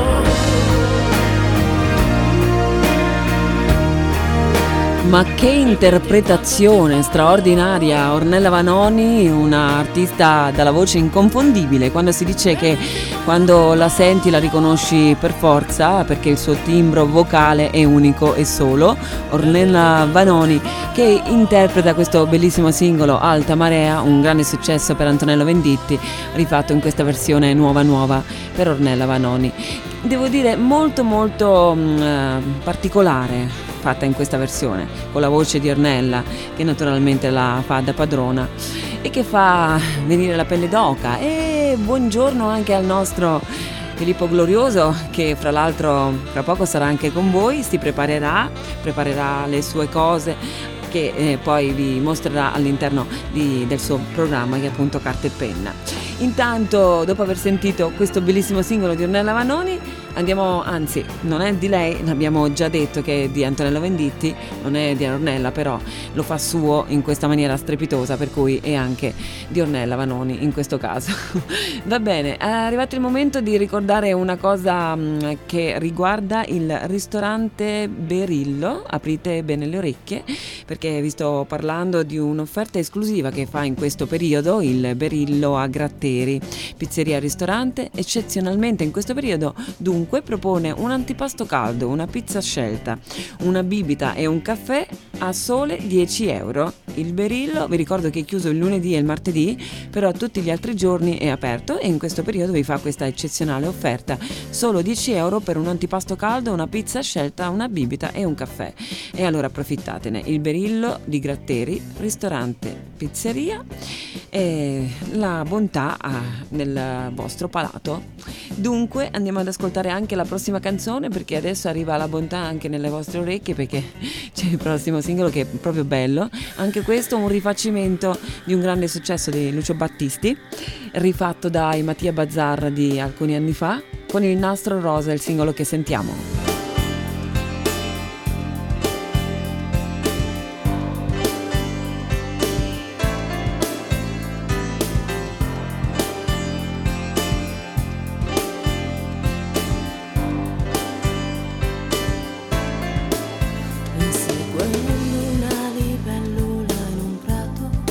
Speaker 1: Ma che interpretazione straordinaria! Ornella Vanoni, una artista dalla voce inconfondibile. Quando si dice che quando la senti la riconosci per forza, perché il suo timbro vocale è unico e solo. Ornella Vanoni che interpreta questo bellissimo singolo Alta Marea, un grande successo per Antonello Venditti, rifatto in questa versione nuova nuova per Ornella Vanoni. Devo dire molto molto mh, particolare fatta in questa versione, con la voce di Ornella che naturalmente la fa da padrona e che fa venire la pelle d'oca. E buongiorno anche al nostro Filippo Glorioso, che fra l'altro fra poco sarà anche con voi, si preparerà, preparerà le sue cose che eh, poi vi mostrerà all'interno di, del suo programma, che è appunto Carta e Penna. Intanto, dopo aver sentito questo bellissimo singolo di Ornella Vanoni, andiamo, anzi non è di lei, l'abbiamo già detto che è di Antonello Venditti, non è di Ornella, però lo fa suo in questa maniera strepitosa, per cui è anche di Ornella Vanoni in questo caso. Va bene, è arrivato il momento di ricordare una cosa mh, che riguarda il ristorante Berillo. Aprite bene le orecchie, perché vi sto parlando di un'offerta esclusiva che fa in questo periodo il Berillo a Gratteri, pizzeria ristorante. Eccezionalmente in questo periodo dunque propone un antipasto caldo, una pizza a scelta, una bibita e un caffè a sole dieci euro. Il Berillo, vi ricordo che è chiuso il lunedì e il martedì, però tutti gli altri giorni è aperto e in questo periodo vi fa questa eccezionale offerta, solo dieci euro per un antipasto caldo, una pizza a scelta, una bibita e un caffè. E allora approfittatene. Il Berillo di Gratteri, ristorante, pizzeria, e la bontà ah, nel vostro palato. Dunque andiamo ad ascoltare anche la prossima canzone, perché adesso arriva la bontà anche nelle vostre orecchie, perché c'è il prossimo singolo che è proprio bello, anche questo un rifacimento di un grande successo di Lucio Battisti, rifatto dai Mattia Bazzar di alcuni anni fa, con il Nastro Rosa, il singolo che sentiamo.
Speaker 7: Inseguendo una libellula in un prato,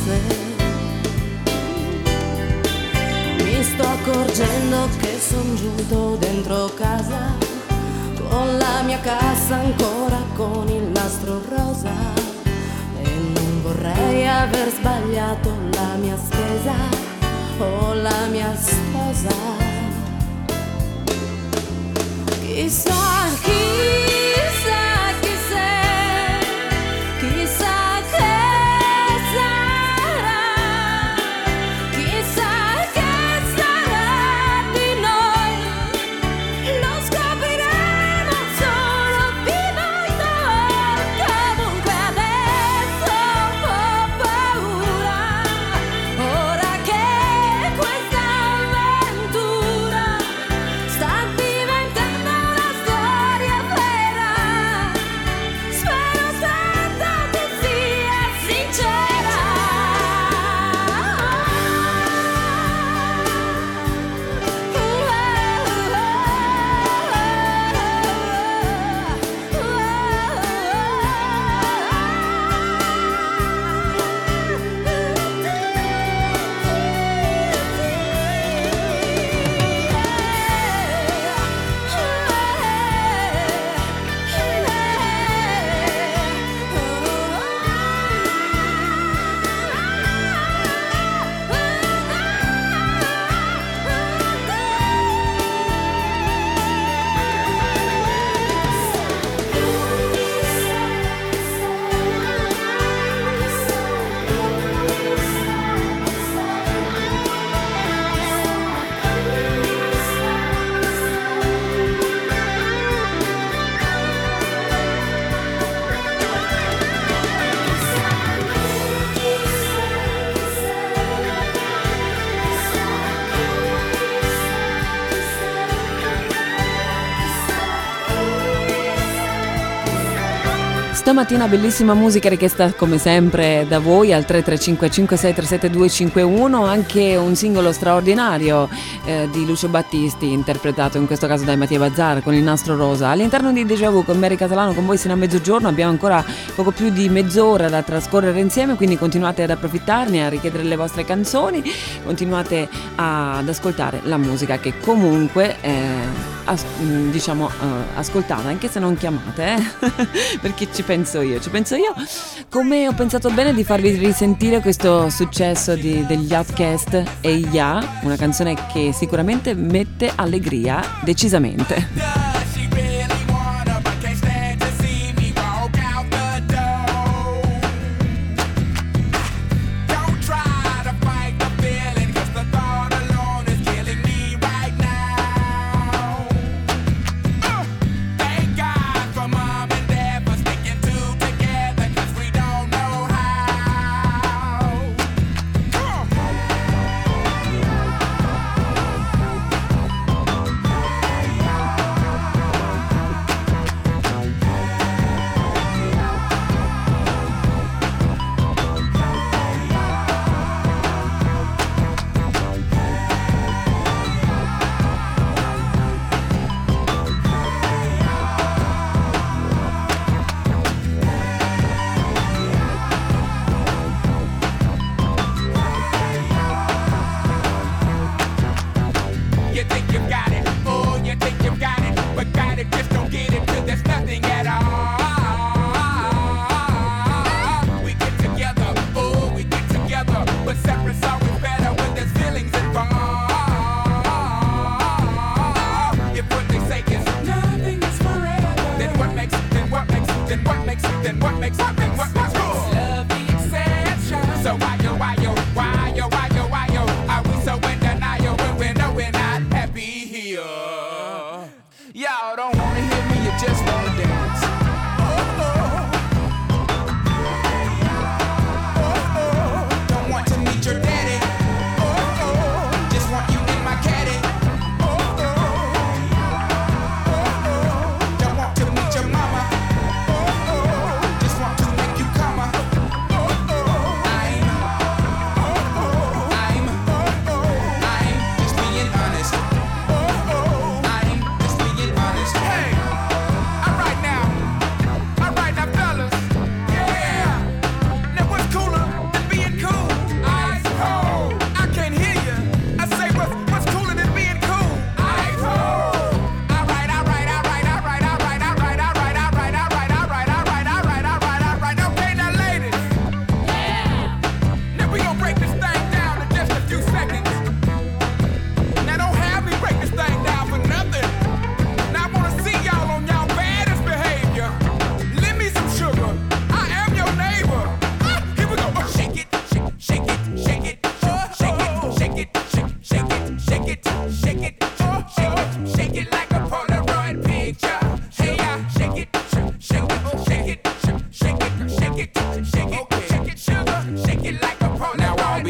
Speaker 8: cose. Mi sto accorgendo che son giunto dentro casa, con la mia cassa ancora con il nastro rosa, e non vorrei aver sbagliato la mia spesa o la mia sposa. Chissà, chissà chi sei, chissà che sarà, chissà che sarà di noi, lo scopriremo solo fino a noi. Comunque adesso ho paura, ora che questa avventura sta diventando una storia vera. Spero tanto che sia sincera.
Speaker 1: Stamattina bellissima musica richiesta come sempre da voi al tre tre cinque cinque sei tre sette due cinque uno, anche un singolo straordinario eh, di Lucio Battisti, interpretato in questo caso da Mattia Bazzar con il nastro rosa. All'interno di Déjà Vu con Mary Catalano, con voi sino a mezzogiorno, abbiamo ancora poco più di mezz'ora da trascorrere insieme, quindi continuate ad approfittarne, a richiedere le vostre canzoni, continuate ad ascoltare la musica che comunque eh, as- diciamo eh, ascoltate, anche se non chiamate, eh? Perché ci penso io, ci penso io, come ho pensato bene di farvi risentire questo successo di, degli Outcast e Ya, una canzone che sicuramente mette allegria, decisamente.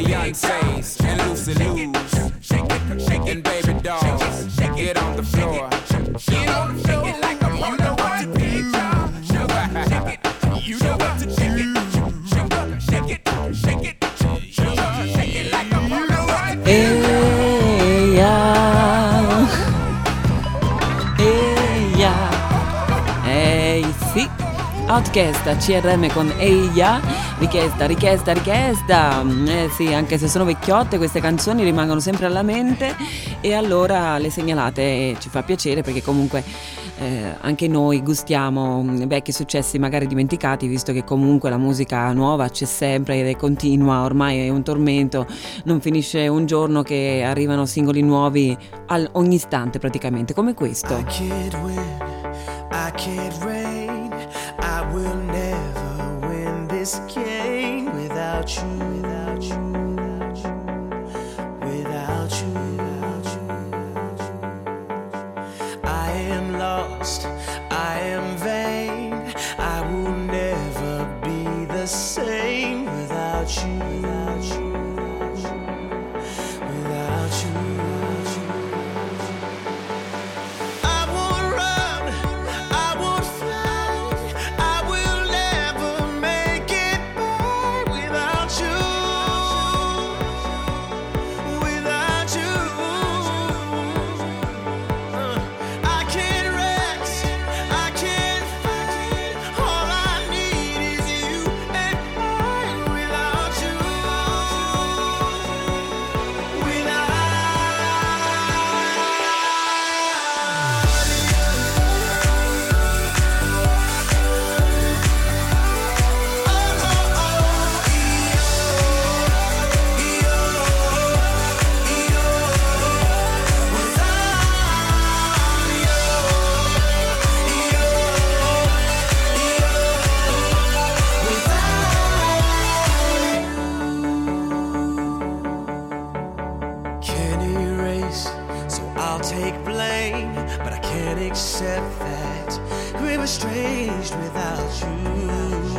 Speaker 9: Beyonce's and Lucy Lou's and baby dolls. Get on the floor. Get on the floor. Like a you know what to do. You know what to do. Shake it, shake it, shake it like a you know what to do.
Speaker 1: Eia, eia, ehi sì, Outcast, C R M con Eia, richiesta, richiesta, richiesta, eh sì, anche se sono vecchiotte queste canzoni rimangono sempre alla mente e allora le segnalate e ci fa piacere perché comunque eh, anche noi gustiamo vecchi successi magari dimenticati, visto che comunque la musica nuova c'è sempre ed è continua, ormai è un tormento, non finisce un giorno che arrivano singoli nuovi al, ogni istante praticamente, come questo.
Speaker 2: I can't win, I can't reign, I will never win this game without you, without you, without you, without you. I am lost, I am vain, I will never be the same without you, without you, without you, without you. I won't run, I won't fly, I will never make it by without you, without you. Uh, I can't rest, I can't fight, all I need is you and I without you, without Can't erase, so I'll take blame, but I can't accept that we were estranged without you,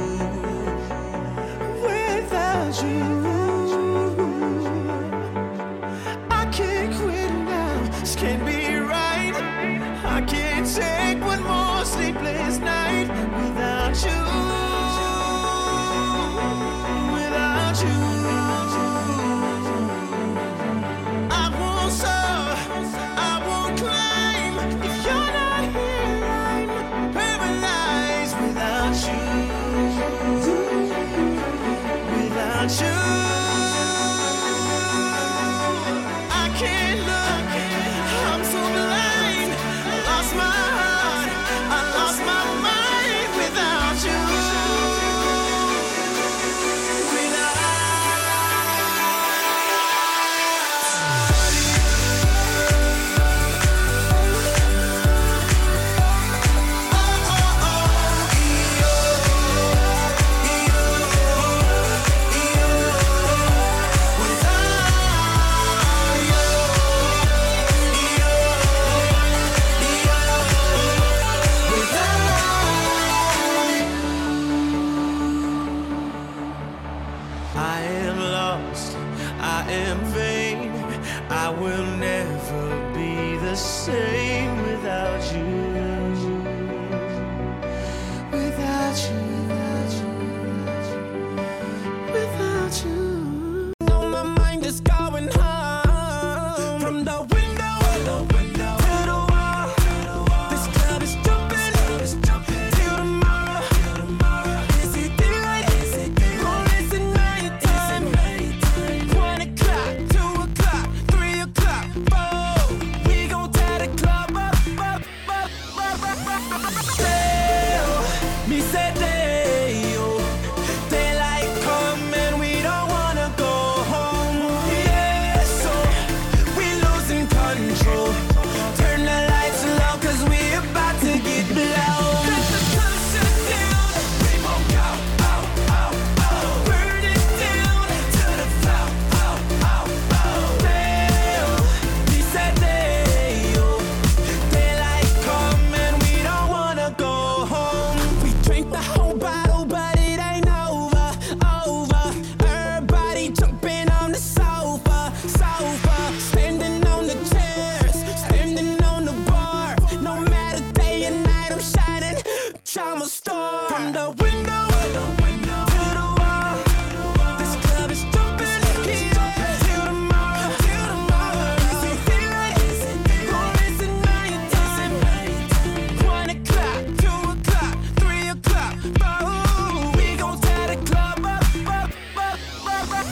Speaker 2: without you. I can't quit now, this can't be right. I can't take one more sleepless night without you, without you. I won't soar, I won't climb. If you're not here, I'm paralyzed without you, without you. I can't look, I'm so blind. I lost my heart, I lost my mind without you, without I am lost, I am vain, I will never be the same without you, without you, without you.
Speaker 11: No, my mind is going home. From the window to the wall. This club is jumping till tomorrow. Is it daylight or is it nighttime? One o'clock, two o'clock, three o'clock, four. We gon' tear the club up.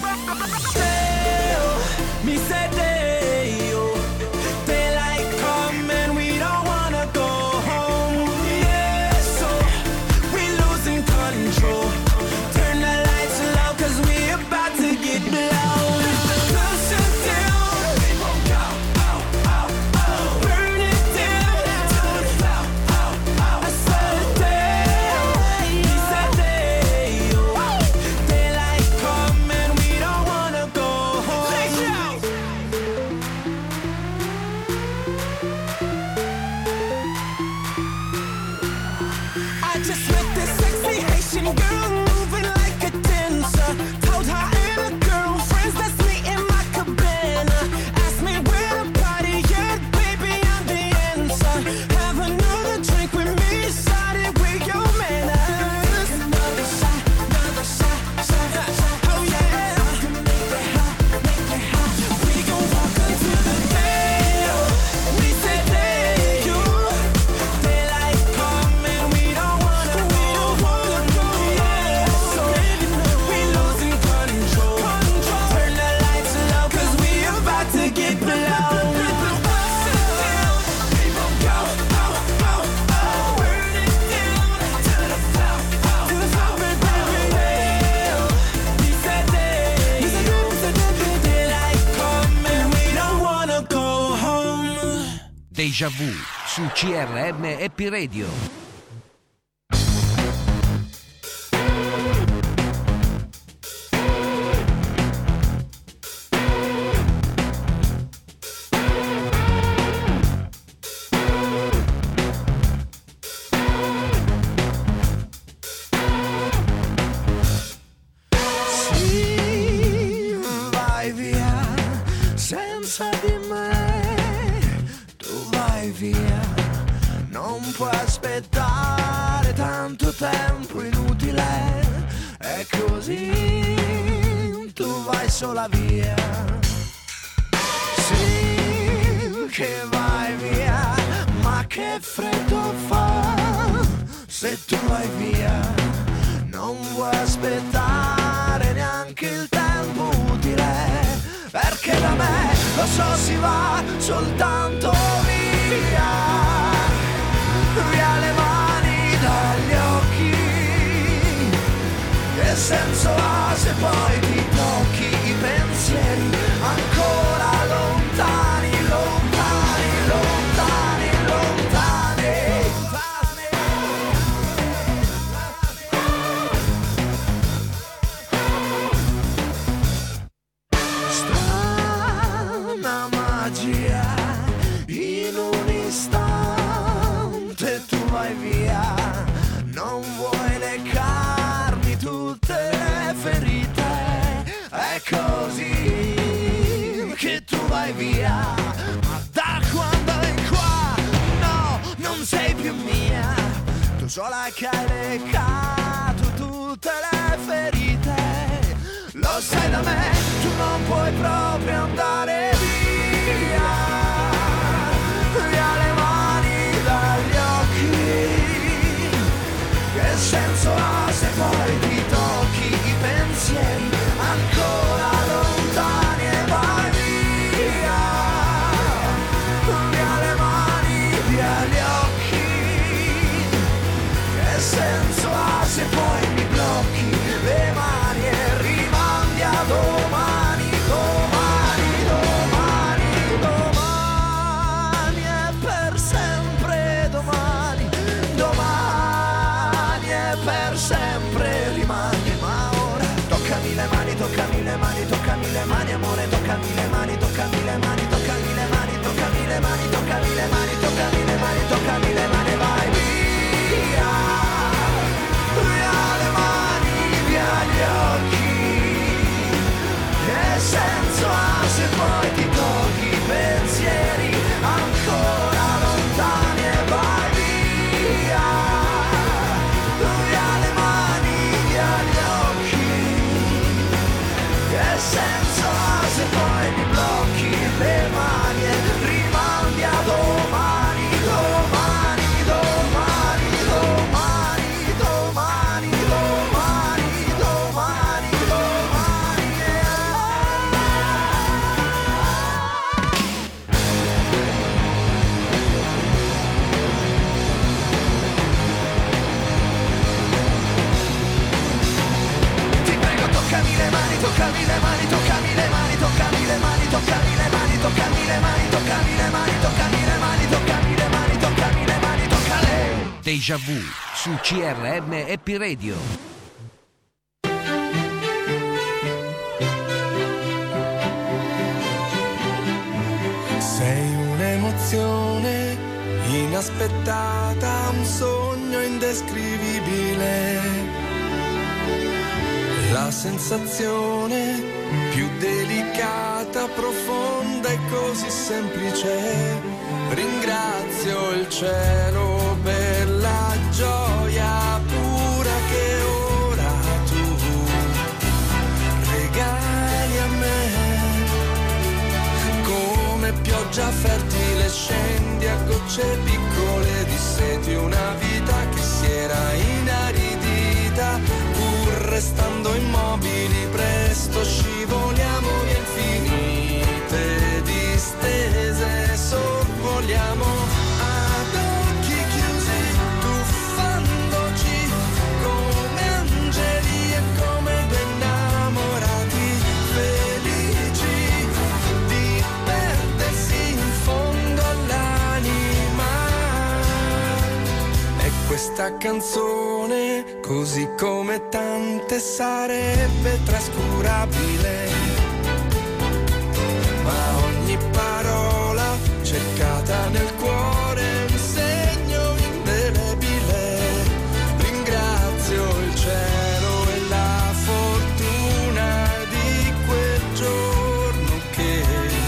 Speaker 2: Mi said day, oh, daylight come and we don't wanna go home. Yeah, so we losing control. Turn the lights low 'cause we about to get blown. Closer down, burn it down to the floor. I said day, he said day, oh, daylight come and we don't wanna go home. I just met this sexy Haitian girl moving like a dancer. Told her and her girlfriends that's me in my cabana. Asked me where the party at, baby, I'm the answer. Have another drink with me, started with your manners. Another shot, another shot, shot, shot. Oh yeah, make it hot, make it hot. We gon' walk until the day. We said day, you. Daylight come and we don't wanna, we don't wanna go. Yeah, so we losing control. Turn the lights low 'cause we about to get blown. People go, oh, oh, oh. Burn it down to the floor, to the floor, baby. We said day, daylight come and we don't wanna go home.
Speaker 13: Déjà Vu su C R M Happy Radio.
Speaker 6: Sì, vai via senza di me, tu vai via, non puoi aspettare tanto tempo inutile, è così, tu vai sola via. Sì, che vai via, ma che freddo fa, se tu vai via, non vuoi aspettare neanche il tempo utile, perché da me lo so si va soltanto via, via le mani dagli occhi, che senso ha se poi ti tocchi i pensieri ancora lontani, lontani, lontani, lontani. Strana magia, in un istante tu vai via, non vuoi leccarmi tutte le ferite, è così che tu vai via, ma da quando è qua, no, non sei più mia, tu sola che hai leccato tutte le ferite, lo sai da me, tu non puoi proprio andare via, via le mani dagli occhi, che senso ha se poi ti tocchi i pensieri ancora lontani e vai via, via le mani, via gli occhi, che senso ha se poi mi blocchi le mani e rimandi a domani, domani, domani, domani e per sempre domani, domani e per sempre rimani, ma ora toccami le mani, toccami le mani, toccami le mani, amore, toccami le mani, toccami le mani, toccami le mani, toccami le mani, toccami le mani, toccami le mani, toccami le mani, vai via, via le mani, via gli occhi, che senso ha se poi ti tocchi i pensieri ancora lontani e vai via, via le mani, via gli occhi, che senso ha se poi mi blocchi le mani e rimandi a domani, domani, domani, domani, domani, domani, domani, domani, yeah.
Speaker 13: Déjà Vu su C R M Happy Radio.
Speaker 2: Sei un'emozione inaspettata, un sogno indescrivibile, la sensazione più delicata, profonda e così semplice. Ringrazio il cielo per la gioia pura che ora tu regali a me. Come pioggia fertile scendi a gocce piccole di seti, una vita che si era inaridita, pur restando immobili presto scivoliamo via infinite distese, sorvoliamo ad occhi chiusi, tuffandoci come angeli e come due innamorati felici di perdersi in fondo all'anima. E questa canzone, così come tante, sarebbe trascurabile, ma ogni parola cercata nel cuore è un segno indelebile. Ringrazio il cielo e la fortuna di quel giorno che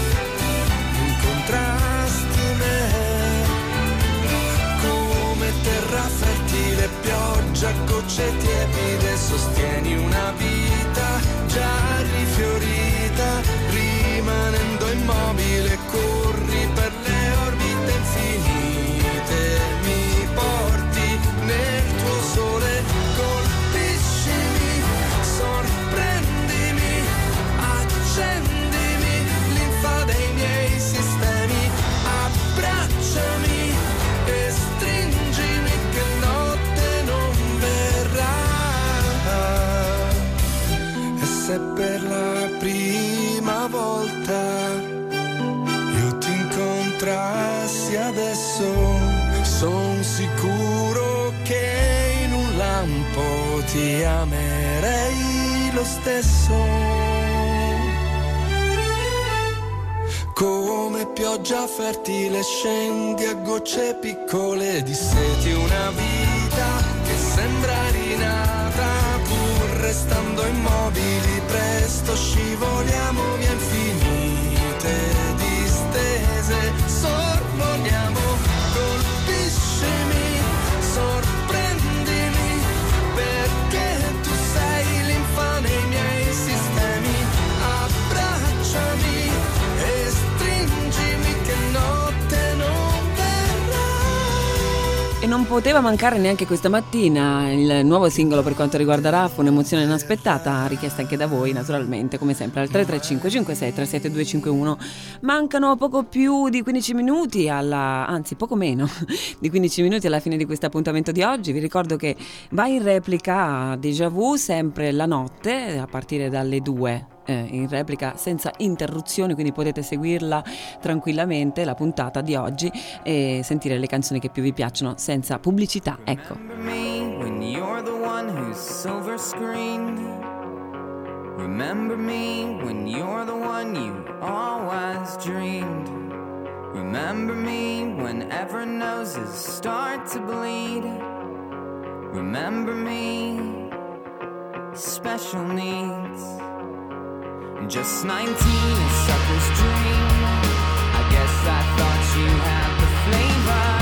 Speaker 2: incontrasti me. Come terra fertile, pioggia, gocce tiepide, sostieni una vita già rifiorita, rimanendo immobile corri per le orbite infinite, mi porti nel tuo sole, colpiscimi, sorprendimi, accendimi, linfa dei miei sistemi, abbracciami e stringimi che notte non verrà. E se per la prima volta io ti incontrassi adesso, son sicuro che in un lampo ti amerei lo stesso. Come pioggia fertile scendi a gocce piccole di seti, una vita che sembra rinata, pur restando immobili presto scivoliamo via infinite distese, sorvoliamo, colpiscimi, sorprendimi, perché tu sei linfa nei miei sistemi, abbracciami e stringimi che notte non verrà.
Speaker 1: E non poteva mancare neanche questa mattina il nuovo singolo per quanto riguarda Raff, un'emozione inaspettata, richiesta anche da voi naturalmente, come sempre al tre tre cinque cinque sei tre sette due cinque uno. Mancano poco più di quindici minuti alla, anzi poco meno di quindici minuti alla fine di questo appuntamento di oggi. Vi ricordo che va in replica Déjà Vu sempre la notte a partire dalle due, eh, in replica senza interruzioni, quindi potete seguirla tranquillamente la puntata di oggi e sentire le canzoni che più vi piacciono senza pubblicità. Ecco.
Speaker 14: When you're the one who's silver screened, remember me when you're the one you always dreamed. Remember me whenever noses start to bleed. Remember me, special needs. Just nineteen, a sucker's dream. I guess I thought you had the flavor.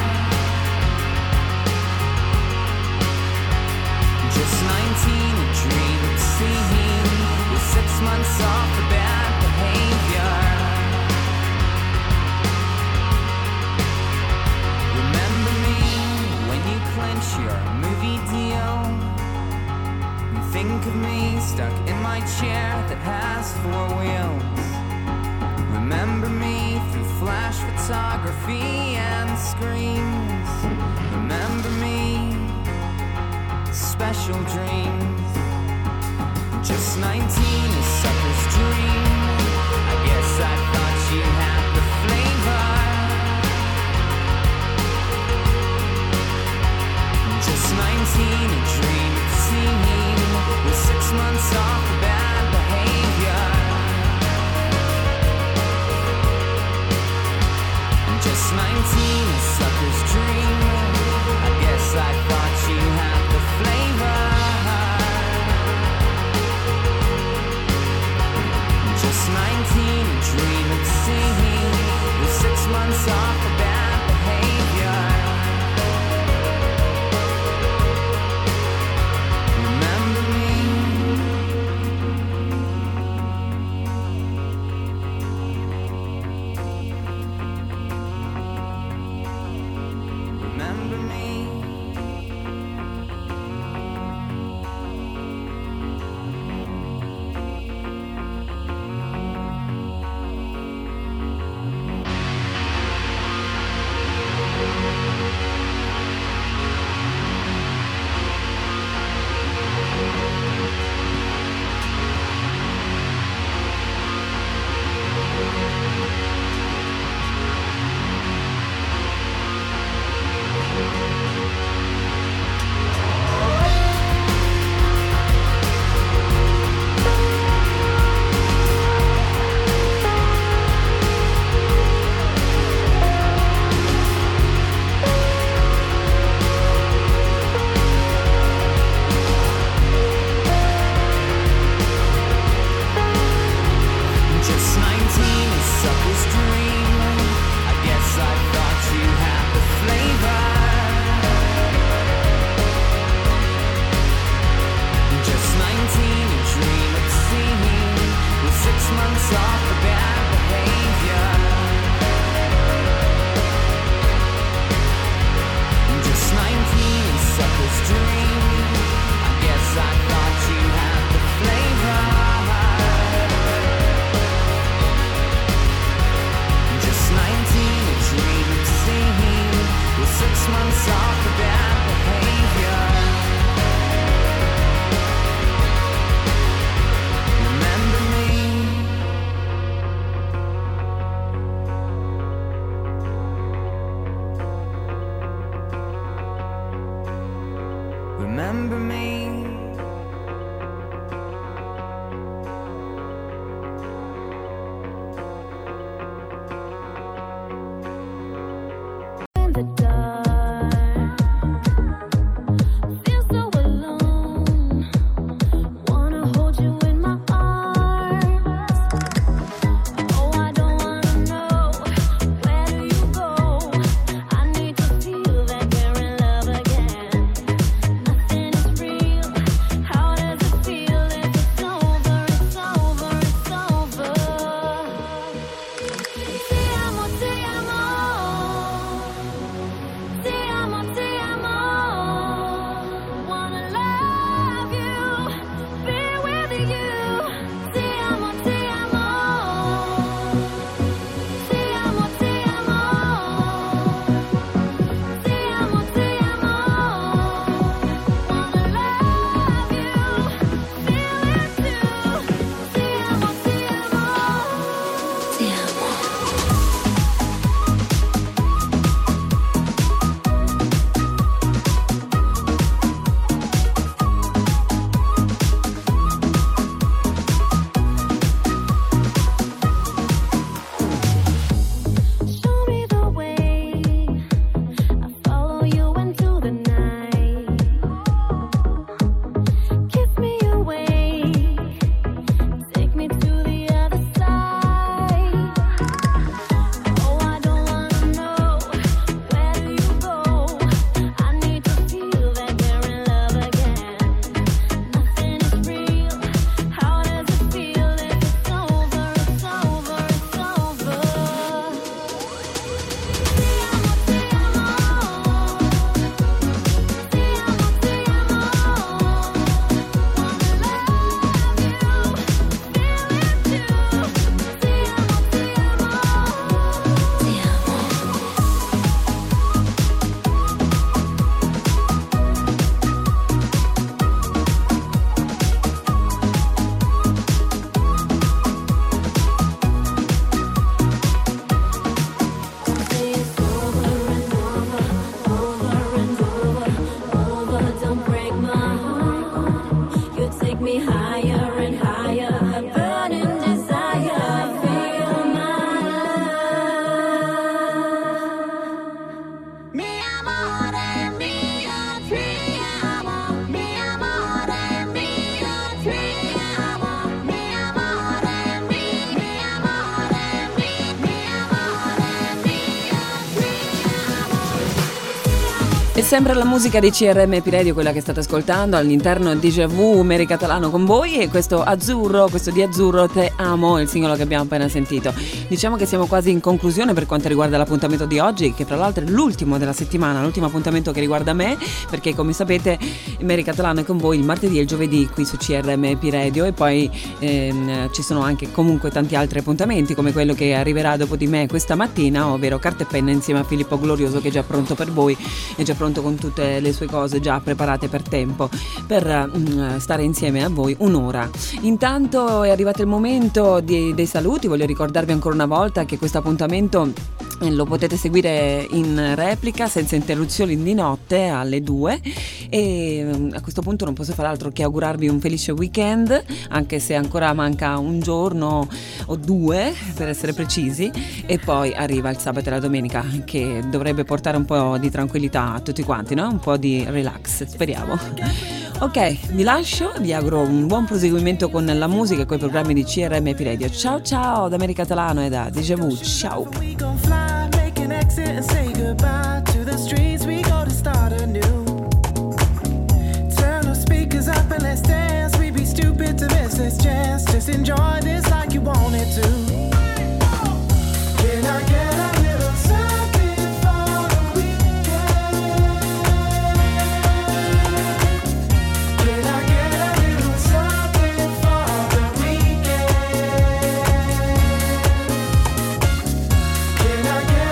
Speaker 14: Just nineteen, a dream obscene, with six months off for bad behavior. Remember me when you clench your movie deal, and think of me stuck in my chair that has four wheels. Remember me through flash photography and screens. Remember me, special dreams. Just nineteen, a sucker's dream. I guess I thought you had the flavor. nineteen and dream of seeing with six months off for bad behavior. Remember me. Remember me. Just nineteen, a sucker's dream. I guess I thought you had the flavor. Just nineteen, a dream of seeing with six months off for bad behavior. Just nineteen, a sucker's dream. I guess I thought you had the flavor. nineteen, a dream of seeing with six months off for bad behavior. Remember me. Remember me.
Speaker 7: Free.
Speaker 1: E sempre la musica di C R M P Radio, quella che state ascoltando all'interno di Déjà Vu, Mary Catalano con voi, e questo Azzurro, questo di Azzurro Te Amo, il singolo che abbiamo appena sentito. Diciamo che siamo quasi in conclusione per quanto riguarda l'appuntamento di oggi, che fra l'altro è l'ultimo della settimana, l'ultimo appuntamento che riguarda me, perché come sapete Mary Catalano è con voi il martedì e il giovedì qui su C R M P Radio, e poi ehm, ci sono anche comunque tanti altri appuntamenti come quello che arriverà dopo di me questa mattina, ovvero Carta e Penna insieme a Filippo Glorioso, che è già pronto per voi, è già pronto con tutte le sue cose già preparate per tempo per uh, stare insieme a voi un'ora. Intanto è arrivato il momento di, dei saluti. Voglio ricordarvi ancora una volta che questo appuntamento lo potete seguire in replica senza interruzioni di notte alle due, e a questo punto non posso fare altro che augurarvi un felice weekend, anche se ancora manca un giorno o due per essere precisi, e poi arriva il sabato e la domenica, che dovrebbe portare un po' di tranquillità a tutti quanti, no? Un po' di relax, speriamo. Ok, vi lascio, vi auguro un buon proseguimento con la musica e con i programmi di C R M P Radio. Ciao ciao da Mary Catalano e da Déjà Vu, ciao.
Speaker 11: Exit and say goodbye to the streets. We go to start anew. Turn the speakers up and let's dance. We'd be stupid to miss this chance. Just enjoy this like you wanted to. Can I get a little something for the weekend? Can I get a little something for the weekend? Can I get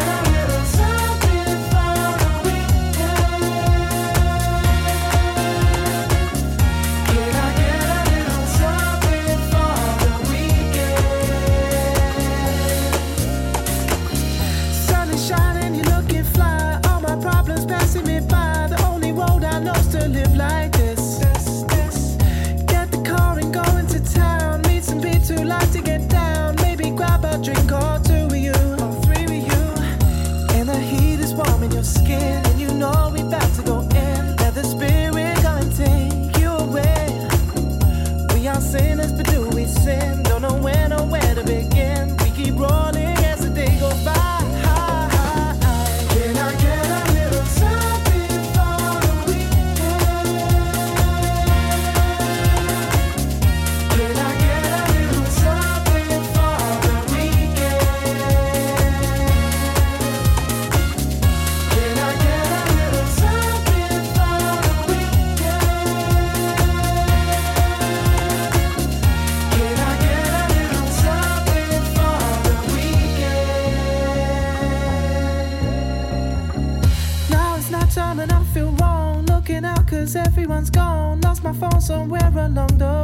Speaker 11: passing me by, the only road I know's to live like this. this, this. Get the car and go into town, meet some peeps who like to get down, maybe grab a drink or two with you, or three with you. And the heat is warm in your skin, and you know we about to go in. Let the spirit go and take you away. We are sinners, but do we sin? Don't know when or where to begin. We keep rolling as the day goes by. Can I get a little something for the weekend? Can I get a little something for the weekend? Can I get a little something for the weekend? Can I get a little something for the weekend? Now it's not time and I feel wrong, looking out cause everyone's gone. Lost my phone somewhere along the